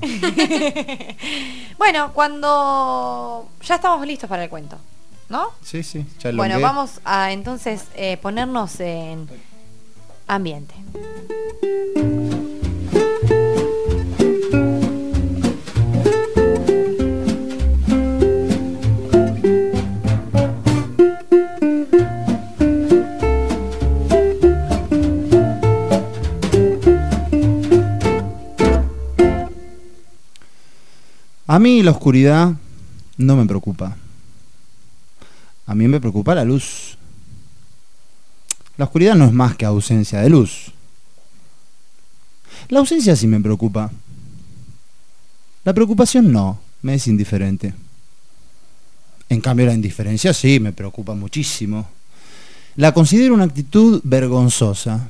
Bueno, cuando ya estamos listos para el cuento, ¿no? Sí, sí, ya lo Bueno, que... vamos a entonces eh, ponernos en ambiente. A mí la oscuridad no me preocupa. A mí me preocupa la luz. La oscuridad no es más que ausencia de luz. La ausencia sí me preocupa. La preocupación no, me es indiferente. En cambio la indiferencia sí me preocupa muchísimo. La considero una actitud vergonzosa.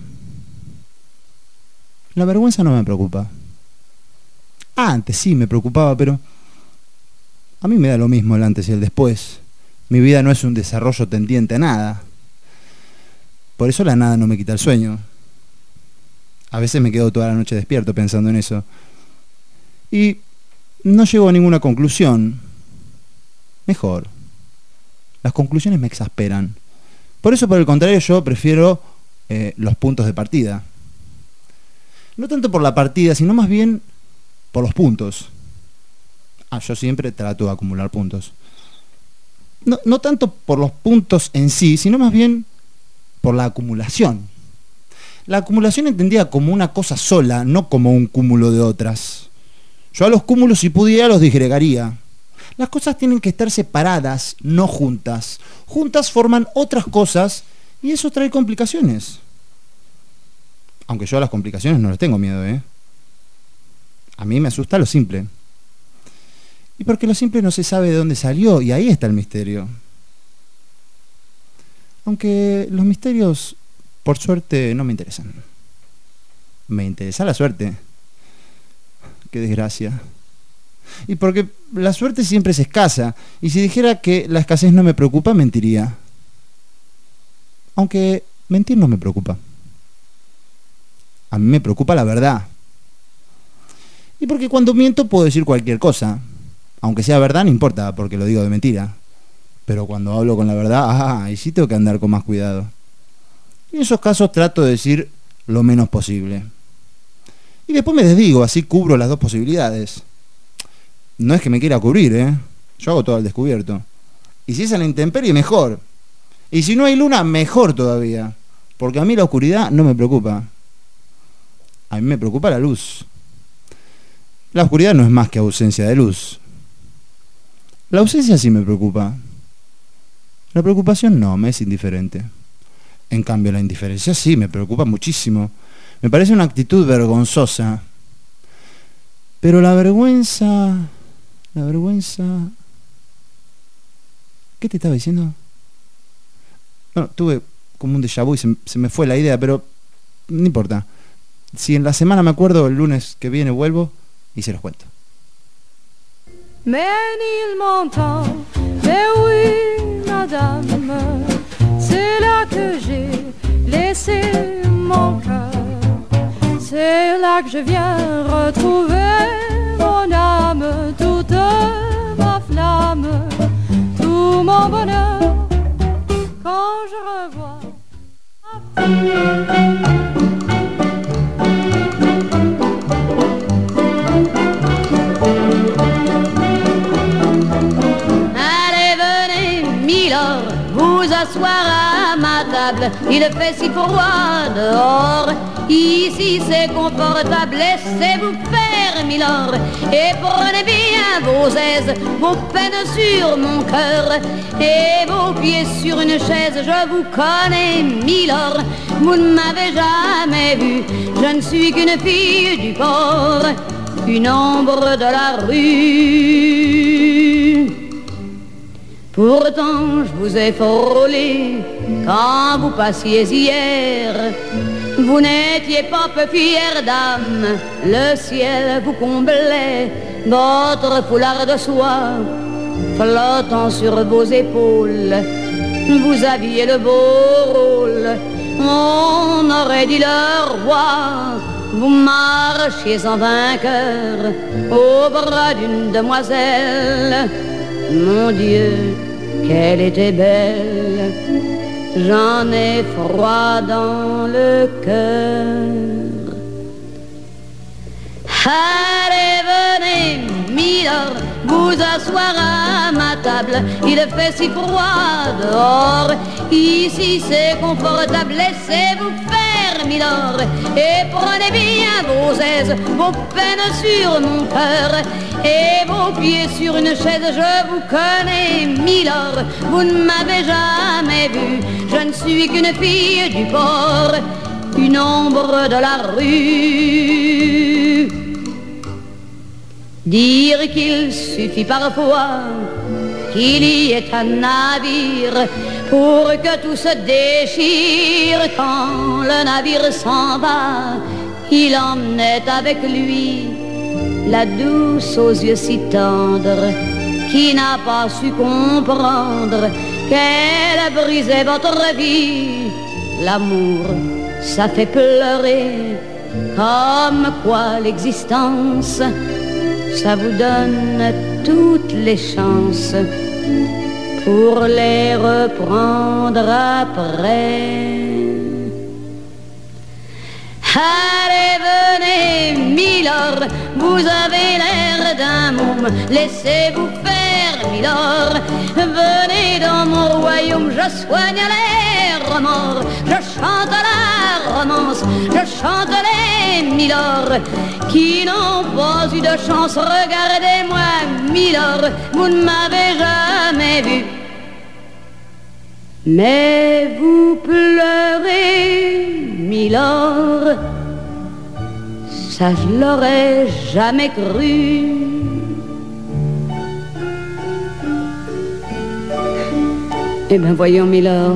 La vergüenza no me preocupa. Antes sí me preocupaba, pero a mí me da lo mismo el antes y el después. Mi vida no es un desarrollo tendiente a nada. Por eso la nada no me quita el sueño. A veces me quedo toda la noche despierto pensando en eso. Y no llego a ninguna conclusión. Mejor. Las conclusiones me exasperan. Por eso, por el contrario, yo prefiero eh, los puntos de partida. No tanto por la partida, sino más bien por los puntos. Ah, yo siempre trato de acumular puntos. No, no tanto por los puntos en sí, sino más bien por la acumulación. La acumulación entendida como una cosa sola, no como un cúmulo de otras. Yo a los cúmulos, si pudiera, los disgregaría. Las cosas tienen que estar separadas, no juntas. Juntas forman otras cosas y eso trae complicaciones. Aunque yo a las complicaciones no les tengo miedo, ¿eh? A mí me asusta lo simple. Y porque lo simple no se sabe de dónde salió, y ahí está el misterio. Aunque los misterios, por suerte, no me interesan. Me interesa la suerte. Qué desgracia. Y porque la suerte siempre es escasa, y si dijera que la escasez no me preocupa, mentiría. Aunque mentir no me preocupa. A mí me preocupa la verdad. Y porque cuando miento puedo decir cualquier cosa. Aunque sea verdad, no importa, porque lo digo de mentira. Pero cuando hablo con la verdad, ah, ahí sí tengo que andar con más cuidado. Y en esos casos trato de decir lo menos posible. Y después me desdigo, así cubro las dos posibilidades. No es que me quiera cubrir, ¿eh? Yo hago todo al descubierto. Y si es a la intemperie, mejor. Y si no hay luna, mejor todavía. Porque a mí la oscuridad no me preocupa. A mí me preocupa la luz. La oscuridad no es más que ausencia de luz. La ausencia sí me preocupa. La preocupación no, me es indiferente. En cambio, la indiferencia sí me preocupa muchísimo. Me parece una actitud vergonzosa. Pero la vergüenza... La vergüenza... ¿Qué te estaba diciendo? Bueno, tuve como un déjà vu y se, se me fue la idea, pero no importa. Si en la semana me acuerdo, el lunes que viene vuelvo y se los cuento. Mais il m'entend, mais oui, madame, c'est là que j'ai laissé mon cœur. C'est là que je viens retrouver mon âme, toute ma flamme, tout mon bonheur. Quand je revois ma fille. Vous asseoir à ma table, il fait si froid dehors. Ici c'est confortable, laissez-vous faire, milord. Et prenez bien vos aises, vos peines sur mon cœur. Et vos pieds sur une chaise, je vous connais, milord. Vous ne m'avez jamais vu, je ne suis qu'une fille du port, une ombre de la rue. Pourtant je vous ai frôlé quand vous passiez hier. Vous n'étiez pas peu fière dame, le ciel vous comblait. Votre foulard de soie flottant sur vos épaules, vous aviez le beau rôle. On aurait dit le roi. Vous marchiez en vainqueur au bras d'une demoiselle. Mon Dieu, qu'elle était belle, j'en ai froid dans le cœur. Allez, venez, milord, vous asseoir à ma table, il fait si froid dehors. Ici c'est confortable, laissez-vous faire, milord. Et prenez bien vos aises, vos peines sur mon cœur. Et vos pieds sur une chaise, je vous connais, milord. Vous ne m'avez jamais vu, je ne suis qu'une fille du port, une ombre de la rue. Dire qu'il suffit parfois qu'il y ait un navire pour que tout se déchire. Quand le navire s'en va, il emmenait avec lui la douce aux yeux si tendres, qui n'a pas su comprendre qu'elle brisait votre vie. L'amour, ça fait pleurer, comme quoi l'existence, ça vous donne toutes les chances pour les reprendre après. Allez, venez, milord, vous avez l'air d'un môme, laissez-vous faire, milord. Venez dans mon royaume, je soigne les remords, je chante la romance, je chante les milords qui n'ont pas eu de chance. Regardez-moi, milord, vous ne m'avez jamais vu, mais vous pleurez, milord, ça je l'aurais jamais cru. Eh bien voyons, milord,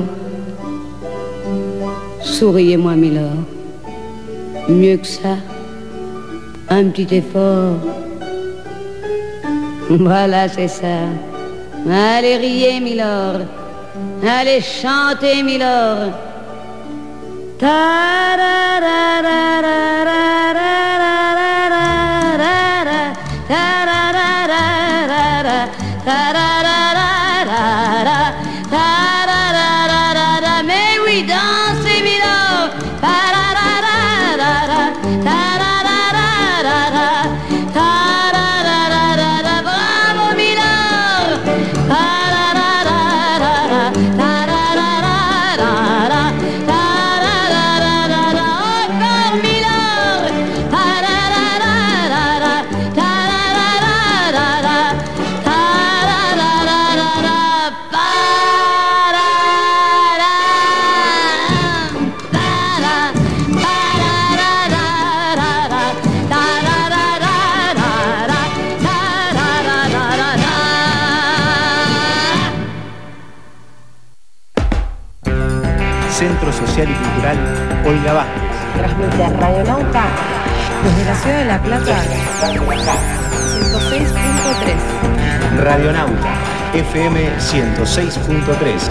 souriez-moi, milord, mieux que ça, un petit effort. Voilà, c'est ça. Allez, riez, milord. Allez, chantez, milord. Mais oui, dansez, milord. social y cultural Olga Vázquez. Transmite Radionauta desde la ciudad de La Plata, ciento seis punto tres. Radionauta, F M ciento seis punto tres.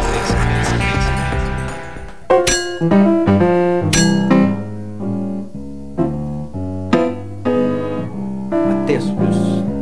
Mateus Plus.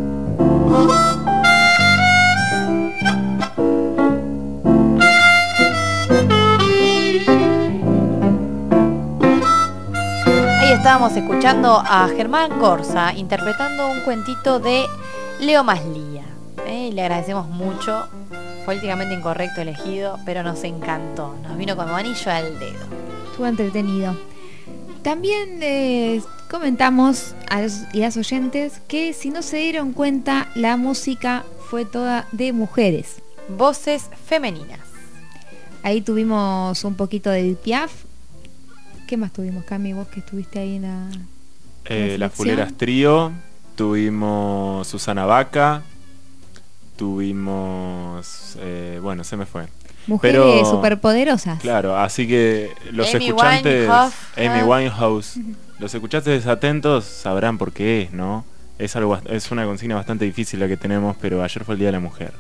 Estábamos escuchando a Germán Corsa interpretando un cuentito de Leo Maslía. ¿eh? Le agradecemos mucho, políticamente incorrecto elegido, pero nos encantó. Nos vino como anillo al dedo. Estuvo entretenido. También eh, comentamos a los y a los oyentes que si no se dieron cuenta, la música fue toda de mujeres. Voces femeninas. Ahí tuvimos un poquito de Piaf. ¿Qué más tuvimos, Cami, vos que estuviste ahí en la... Eh, las Fuleras Trío, tuvimos Susana Vaca, tuvimos... Eh, bueno, se me fue. Mujeres Pero, superpoderosas. Claro, así que los Amy escuchantes... Winehouse. Amy Winehouse. Los escuchantes atentos sabrán por qué es, ¿no? Es, algo, es una consigna bastante difícil la que tenemos, pero ayer fue el Día de la Mujer.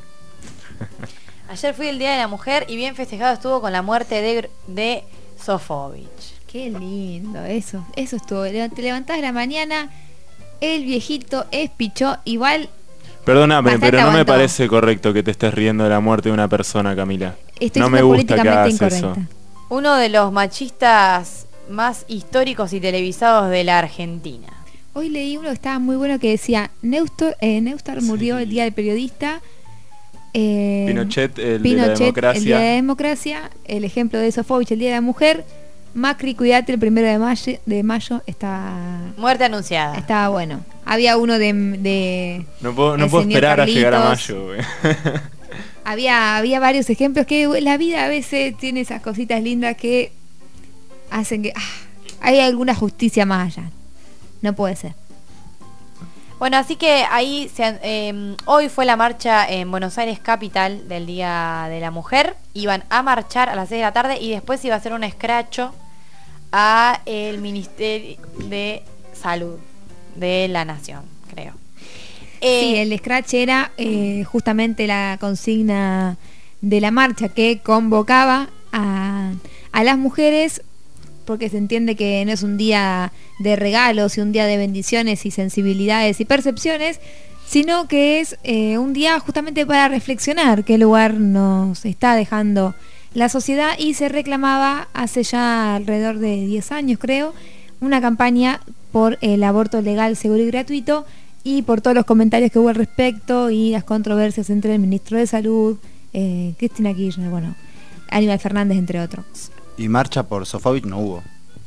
Ayer fue el Día de la Mujer y bien festejado estuvo con la muerte de, de Sofovich. Qué lindo, eso, eso estuvo. Te levantás de la mañana, el viejito espichó, igual. Perdóname, pero no aguantó. me parece correcto que te estés riendo de la muerte de una persona, Camila. Estoy no me gusta que hagas incorrecta. eso. Uno de los machistas más históricos y televisados de la Argentina. Hoy leí uno que estaba muy bueno que decía, Neustadt, eh, Neustadt murió Sí. el día del periodista. Eh, Pinochet, el Pinochet, de la democracia. el día de la democracia. El ejemplo de Sofovich, el día de la mujer. Macri, cuídate, el primero de mayo, de mayo estaba... Muerte anunciada. Estaba bueno. Había uno de... de No puedo, no el puedo señor esperar Carlitos. a llegar a mayo, güey. Había, había varios ejemplos que la vida a veces tiene esas cositas lindas que hacen que... Ah, hay alguna justicia más allá. No puede ser. Bueno, así que ahí se, eh, hoy fue la marcha en Buenos Aires Capital del Día de la Mujer. Iban a marchar a las seis de la tarde y después iba a hacer un escracho a el Ministerio de Salud de la Nación, creo. Eh, Sí, el scratch era eh, justamente la consigna de la marcha que convocaba a, a las mujeres, porque se entiende que no es un día de regalos y un día de bendiciones y sensibilidades y percepciones, sino que es eh, un día justamente para reflexionar qué lugar nos está dejando la sociedad, y se reclamaba hace ya alrededor de diez años, creo, una campaña por el aborto legal, seguro y gratuito, y por todos los comentarios que hubo al respecto y las controversias entre el ministro de Salud, eh, Cristina Kirchner, bueno, Aníbal Fernández, entre otros. Y marcha por Sofovich no hubo.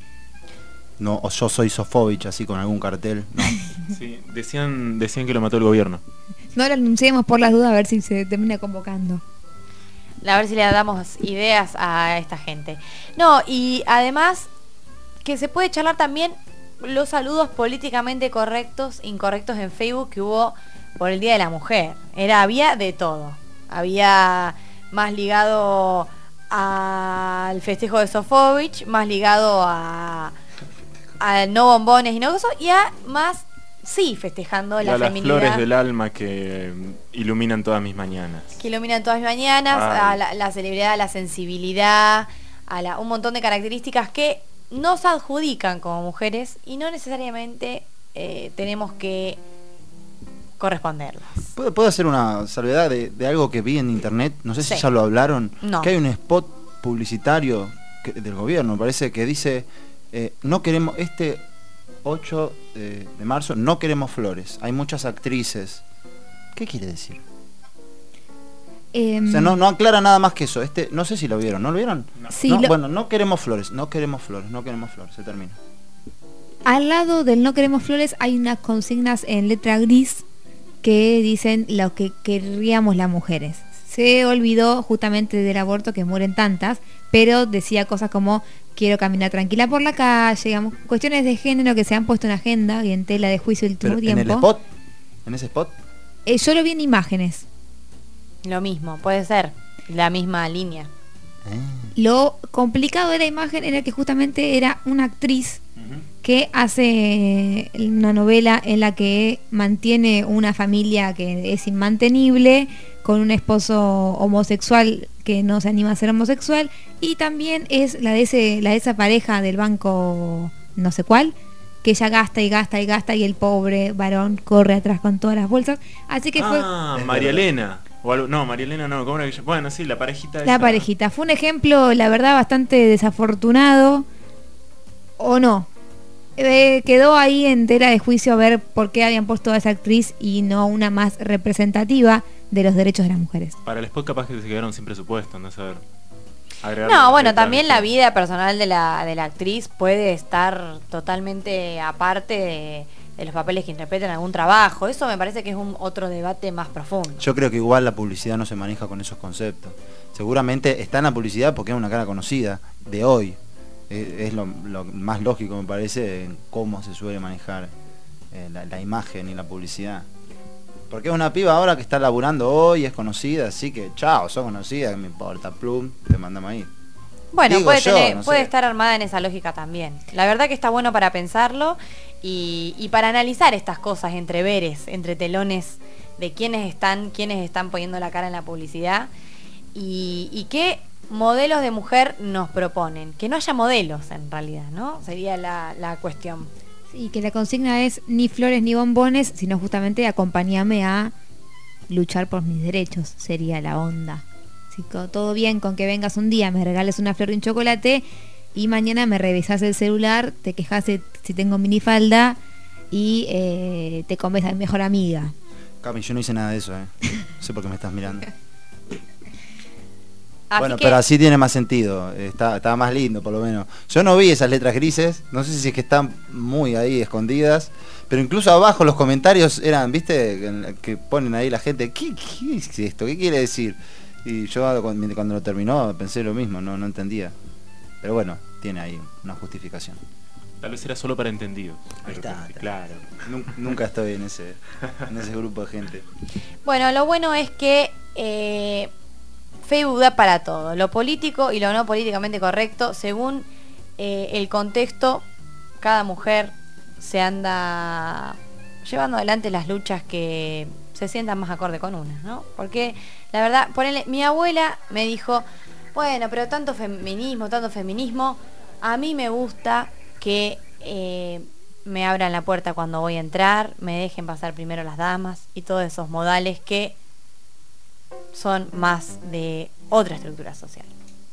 No, o yo soy Sofovich, así con algún cartel. No. Sí, decían, decían que lo mató el gobierno. No lo anunciemos por las dudas, a ver si se termina convocando. A ver si le damos ideas a esta gente. No, y además que se puede charlar también los saludos políticamente correctos, incorrectos en Facebook que hubo por el Día de la Mujer. Era, había de todo. Había más ligado al festejo de Sofovich, más ligado a, a no bombones y no cosas, y a más, sí, festejando Y la a las feminidad. flores del alma que iluminan todas mis mañanas. Que iluminan todas mis mañanas, Ay. a la, la celebridad, a la sensibilidad, a la, un montón de características que nos adjudican como mujeres y no necesariamente eh, tenemos que corresponderlas. ¿Puedo, puedo hacer una salvedad de, de algo que vi en internet? No sé si Sí. ya lo hablaron. No. Que hay un spot publicitario que- del gobierno, me parece, que dice, eh, no queremos, este ocho de, de marzo, no queremos flores. Hay muchas actrices. ¿Qué quiere decir? Eh, O sea, no, no aclara nada más que eso. Este, no sé si lo vieron, ¿no lo vieron? Sí, No, lo- Bueno, no queremos flores, no queremos flores, no queremos flores, se termina. Al lado del no queremos flores hay unas consignas en letra gris que dicen lo que querríamos las mujeres. Se olvidó justamente del aborto, que mueren tantas, pero decía cosas como quiero caminar tranquila por la calle, digamos, cuestiones de género que se han puesto en agenda y en tela de juicio el último Pero tiempo. en el spot, en ese spot, Eh, yo lo vi en imágenes. Lo mismo, puede ser la misma línea. Lo complicado de la imagen era que justamente era una actriz que hace una novela en la que mantiene una familia que es inmantenible, con un esposo homosexual que no se anima a ser homosexual, y también es la de ese, la de esa pareja del banco no sé cuál, que ella gasta y gasta y gasta y el pobre varón corre atrás con todas las bolsas. Así que fue... Ah, María Elena. O algo, no, María Elena no, ¿cómo era que yo? Bueno, sí, la parejita. La esa. parejita. Fue un ejemplo, la verdad, bastante desafortunado. ¿O no? Eh, quedó ahí en tela de juicio a ver por qué habían puesto a esa actriz y no una más representativa de los derechos de las mujeres. Para el spot capaz que se quedaron sin presupuesto, no saber. No, bueno, también la vida personal de la, de la actriz puede estar totalmente aparte de, de los papeles que interpreta en algún trabajo. Eso me parece que es un otro debate más profundo. Yo creo que igual la publicidad no se maneja con esos conceptos. Seguramente está en la publicidad porque es una cara conocida de hoy. Es, es lo, lo más lógico, me parece, en cómo se suele manejar eh, la, la imagen y la publicidad. Porque es una piba ahora que está laburando hoy, es conocida, así que chao, sos conocida, que me importa, plum, te mandamos ahí. Bueno, Digo puede, yo, tener, no puede sé. estar armada en esa lógica también. La verdad que está bueno para pensarlo y, y para analizar estas cosas, entre veres, entre telones, de quiénes están, quiénes están poniendo la cara en la publicidad y, y qué modelos de mujer nos proponen. Que no haya modelos en realidad, ¿no? Sería la, la cuestión. Y que la consigna es ni flores ni bombones, sino justamente acompáñame a luchar por mis derechos, sería la onda. Si todo bien con que vengas un día, me regales una flor y un chocolate y mañana me revisas el celular, te quejas de si tengo minifalda y eh, te comes a mi mejor amiga. Cami, yo no hice nada de eso, eh. No sé por qué me estás mirando. Así bueno, que... pero así tiene más sentido, está, está más lindo por lo menos. Yo no vi esas letras grises, no sé si es que están muy ahí escondidas, pero incluso abajo los comentarios eran, viste, que, que ponen ahí la gente, ¿qué, qué es esto? ¿Qué quiere decir? Y yo cuando, cuando lo terminó pensé lo mismo, no, no entendía. Pero bueno, tiene ahí una justificación. Tal vez era solo para entendidos. Ahí está, está. Claro. Nunca, nunca estoy en ese, en ese grupo de gente. Bueno, lo bueno es que... Eh... Facebook da para todo, lo político y lo no políticamente correcto, según eh, el contexto, cada mujer se anda llevando adelante las luchas que se sientan más acorde con una, ¿no? Porque la verdad, ponele, mi abuela me dijo, bueno, pero tanto feminismo, tanto feminismo, a mí me gusta que eh, me abran la puerta cuando voy a entrar, me dejen pasar primero las damas y todos esos modales que son más de otra estructura social.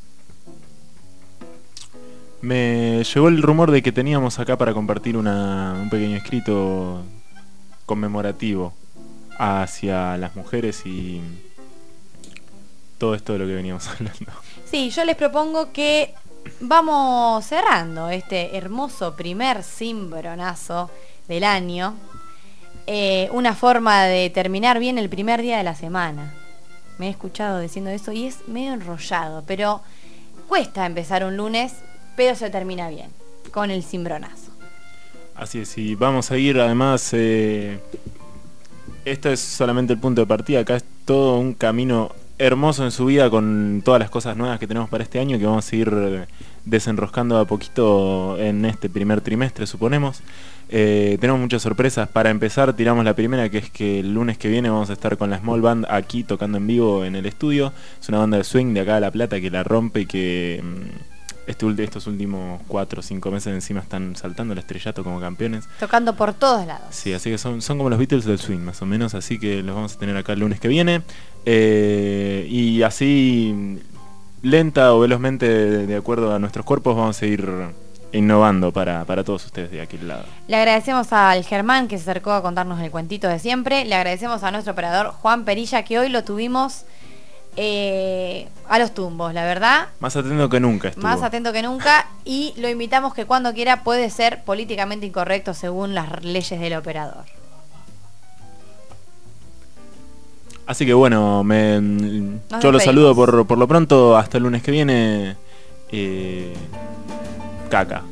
Me llegó el rumor de que teníamos acá para compartir una, un pequeño escrito conmemorativo hacia las mujeres y todo esto de lo que veníamos hablando. Sí, yo les propongo que vamos cerrando este hermoso primer cimbronazo del año. Eh, una forma de terminar bien el primer día de la semana. Me he escuchado diciendo eso y es medio enrollado, pero cuesta empezar un lunes, pero se termina bien, con el cimbronazo. Así es, y vamos a ir además, eh, esto es solamente el punto de partida, acá es todo un camino hermoso en su vida con todas las cosas nuevas que tenemos para este año, que vamos a ir desenroscando a poquito en este primer trimestre, suponemos. Eh, tenemos muchas sorpresas. Para empezar, tiramos la primera, que es que el lunes que viene vamos a estar con la Small Band aquí tocando en vivo en el estudio. Es una banda de swing de acá de La Plata que la rompe y que este, estos últimos cuatro o cinco meses encima están saltando el estrellato como campeones. Tocando por todos lados. Sí, así que son, son como los Beatles del swing, más o menos. Así que los vamos a tener acá el lunes que viene. Eh, y así, lenta o velozmente, de, de acuerdo a nuestros cuerpos, vamos a ir innovando para, para todos ustedes de aquel lado. Le agradecemos al Germán que se acercó a contarnos el cuentito de siempre. Le agradecemos a nuestro operador Juan Perilla, que hoy lo tuvimos eh, a los tumbos, la verdad. Más atento que nunca estuvo. Más atento que nunca. Y lo invitamos que cuando quiera puede ser políticamente incorrecto según las leyes del operador. Así que bueno, me, yo los saludo por, por lo pronto. Hasta el lunes que viene. Eh, caca.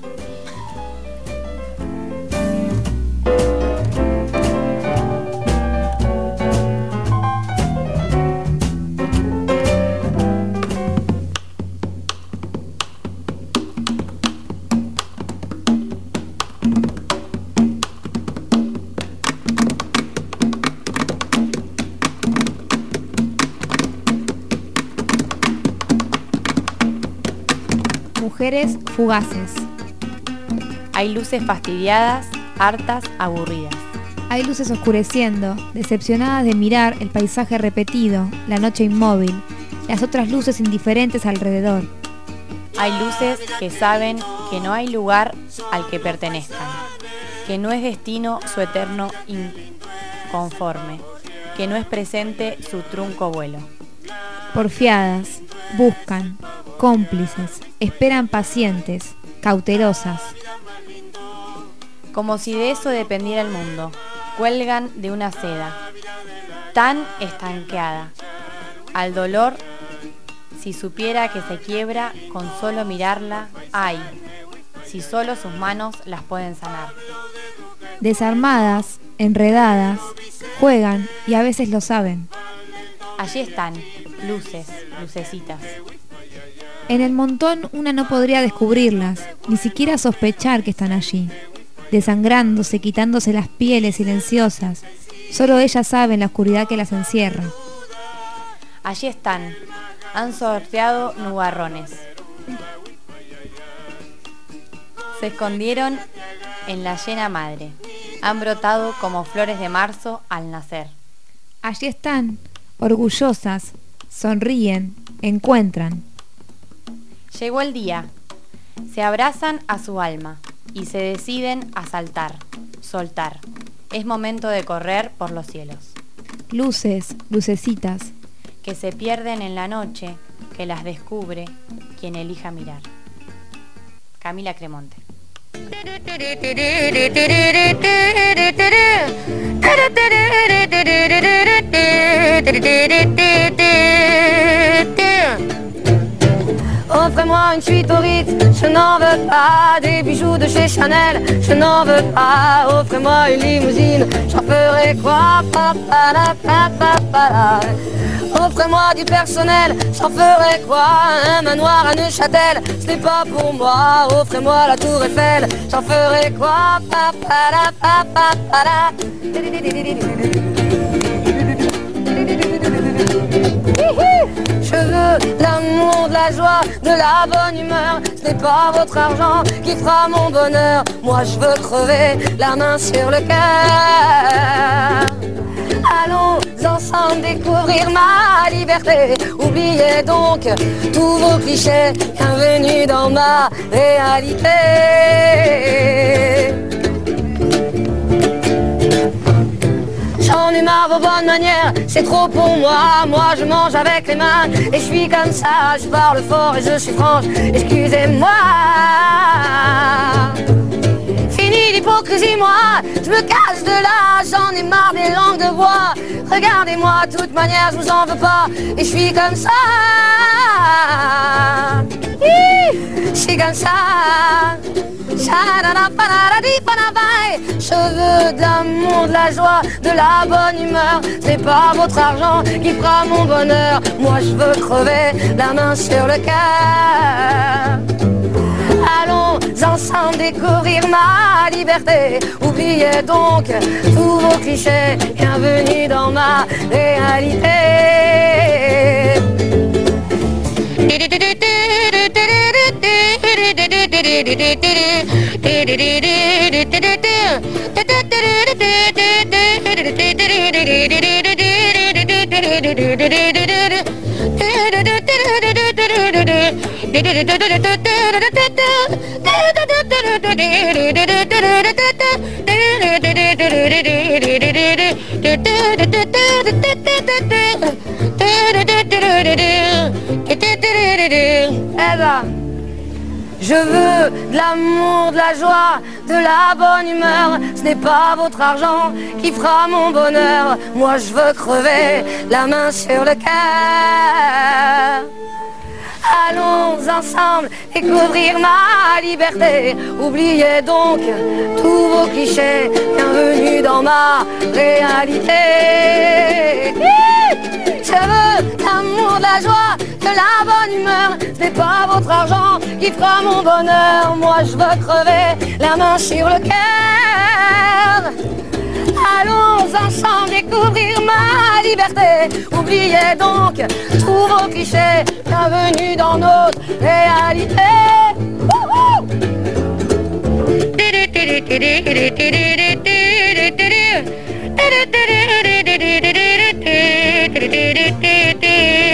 mujeres fugaces. Hay luces fastidiadas, hartas, aburridas. Hay luces oscureciendo, decepcionadas de mirar el paisaje repetido, la noche inmóvil, las otras luces indiferentes alrededor. Hay luces que saben que no hay lugar al que pertenezcan, que no es destino su eterno inconforme, que no es presente su trunco vuelo. Porfiadas, buscan, cómplices, esperan pacientes, cautelosas. Como si de eso dependiera el mundo, cuelgan de una seda, tan estanqueada. Al dolor, si supiera que se quiebra con solo mirarla, ay, si solo sus manos las pueden sanar. Desarmadas, enredadas, juegan y a veces lo saben. Allí están, luces, lucecitas. En el montón una no podría descubrirlas, ni siquiera sospechar que están allí, desangrándose, quitándose las pieles silenciosas. Solo ellas saben la oscuridad que las encierra. Allí están, han sorteado nubarrones. Se escondieron en la llena madre, han brotado como flores de marzo al nacer. Allí están, orgullosas, sonríen, encuentran. Llegó el día, se abrazan a su alma y se deciden a saltar, soltar. Es momento de correr por los cielos. Luces, lucecitas, que se pierden en la noche, que las descubre quien elija mirar. Camila Cremonte. Offrez-moi une suite au Ritz, je n'en veux pas. Des bijoux de chez Chanel, je n'en veux pas. Offrez-moi une limousine, j'en ferai quoi? Offrez-moi du personnel, j'en ferai quoi? Un manoir à Neuchâtel, ce n'est pas pour moi. Offrez-moi la tour Eiffel, j'en ferai quoi? Je veux l'amour, de la joie, de la bonne humeur. Ce n'est pas votre argent qui fera mon bonheur. Moi je veux crever la main sur le cœur. Allons ensemble découvrir ma liberté. Oubliez donc tous vos clichés. Bienvenue dans ma réalité. J'en ai marre vos bonnes manières, c'est trop pour moi. Moi je mange avec les mains et je suis comme ça. Je parle fort et je suis franche, excusez-moi. Fini l'hypocrisie, moi, je me cache de là. J'en ai marre des langues de bois. Regardez-moi, de toute manière je vous en veux pas. Et je suis comme ça. Je suis comme ça. Je veux de l'amour, de la joie, de la bonne humeur. C'est pas votre argent qui fera mon bonheur. Moi je veux crever la main sur le cœur. Allons ensemble découvrir ma liberté. Oubliez donc tous vos clichés. Bienvenue dans ma réalité. Je veux de l'amour, de la joie, de la bonne humeur. Ce n'est pas votre argent qui fera mon bonheur. Moi je veux crever la main sur le cœur. Allons ensemble découvrir ma liberté. Oubliez donc tous vos clichés. Bienvenue dans ma réalité. Je veux l'amour, de la joie, de la bonne humeur. Ce n'est pas votre argent qui fera mon bonheur. Moi je veux crever la main sur le cœur. Allons ensemble découvrir ma liberté. Oubliez donc tous vos clichés. Bienvenue dans notre réalité. Tiri, tiri, tiri, tiri, tiri, tiri, tiri, tiri, tiri, tiri.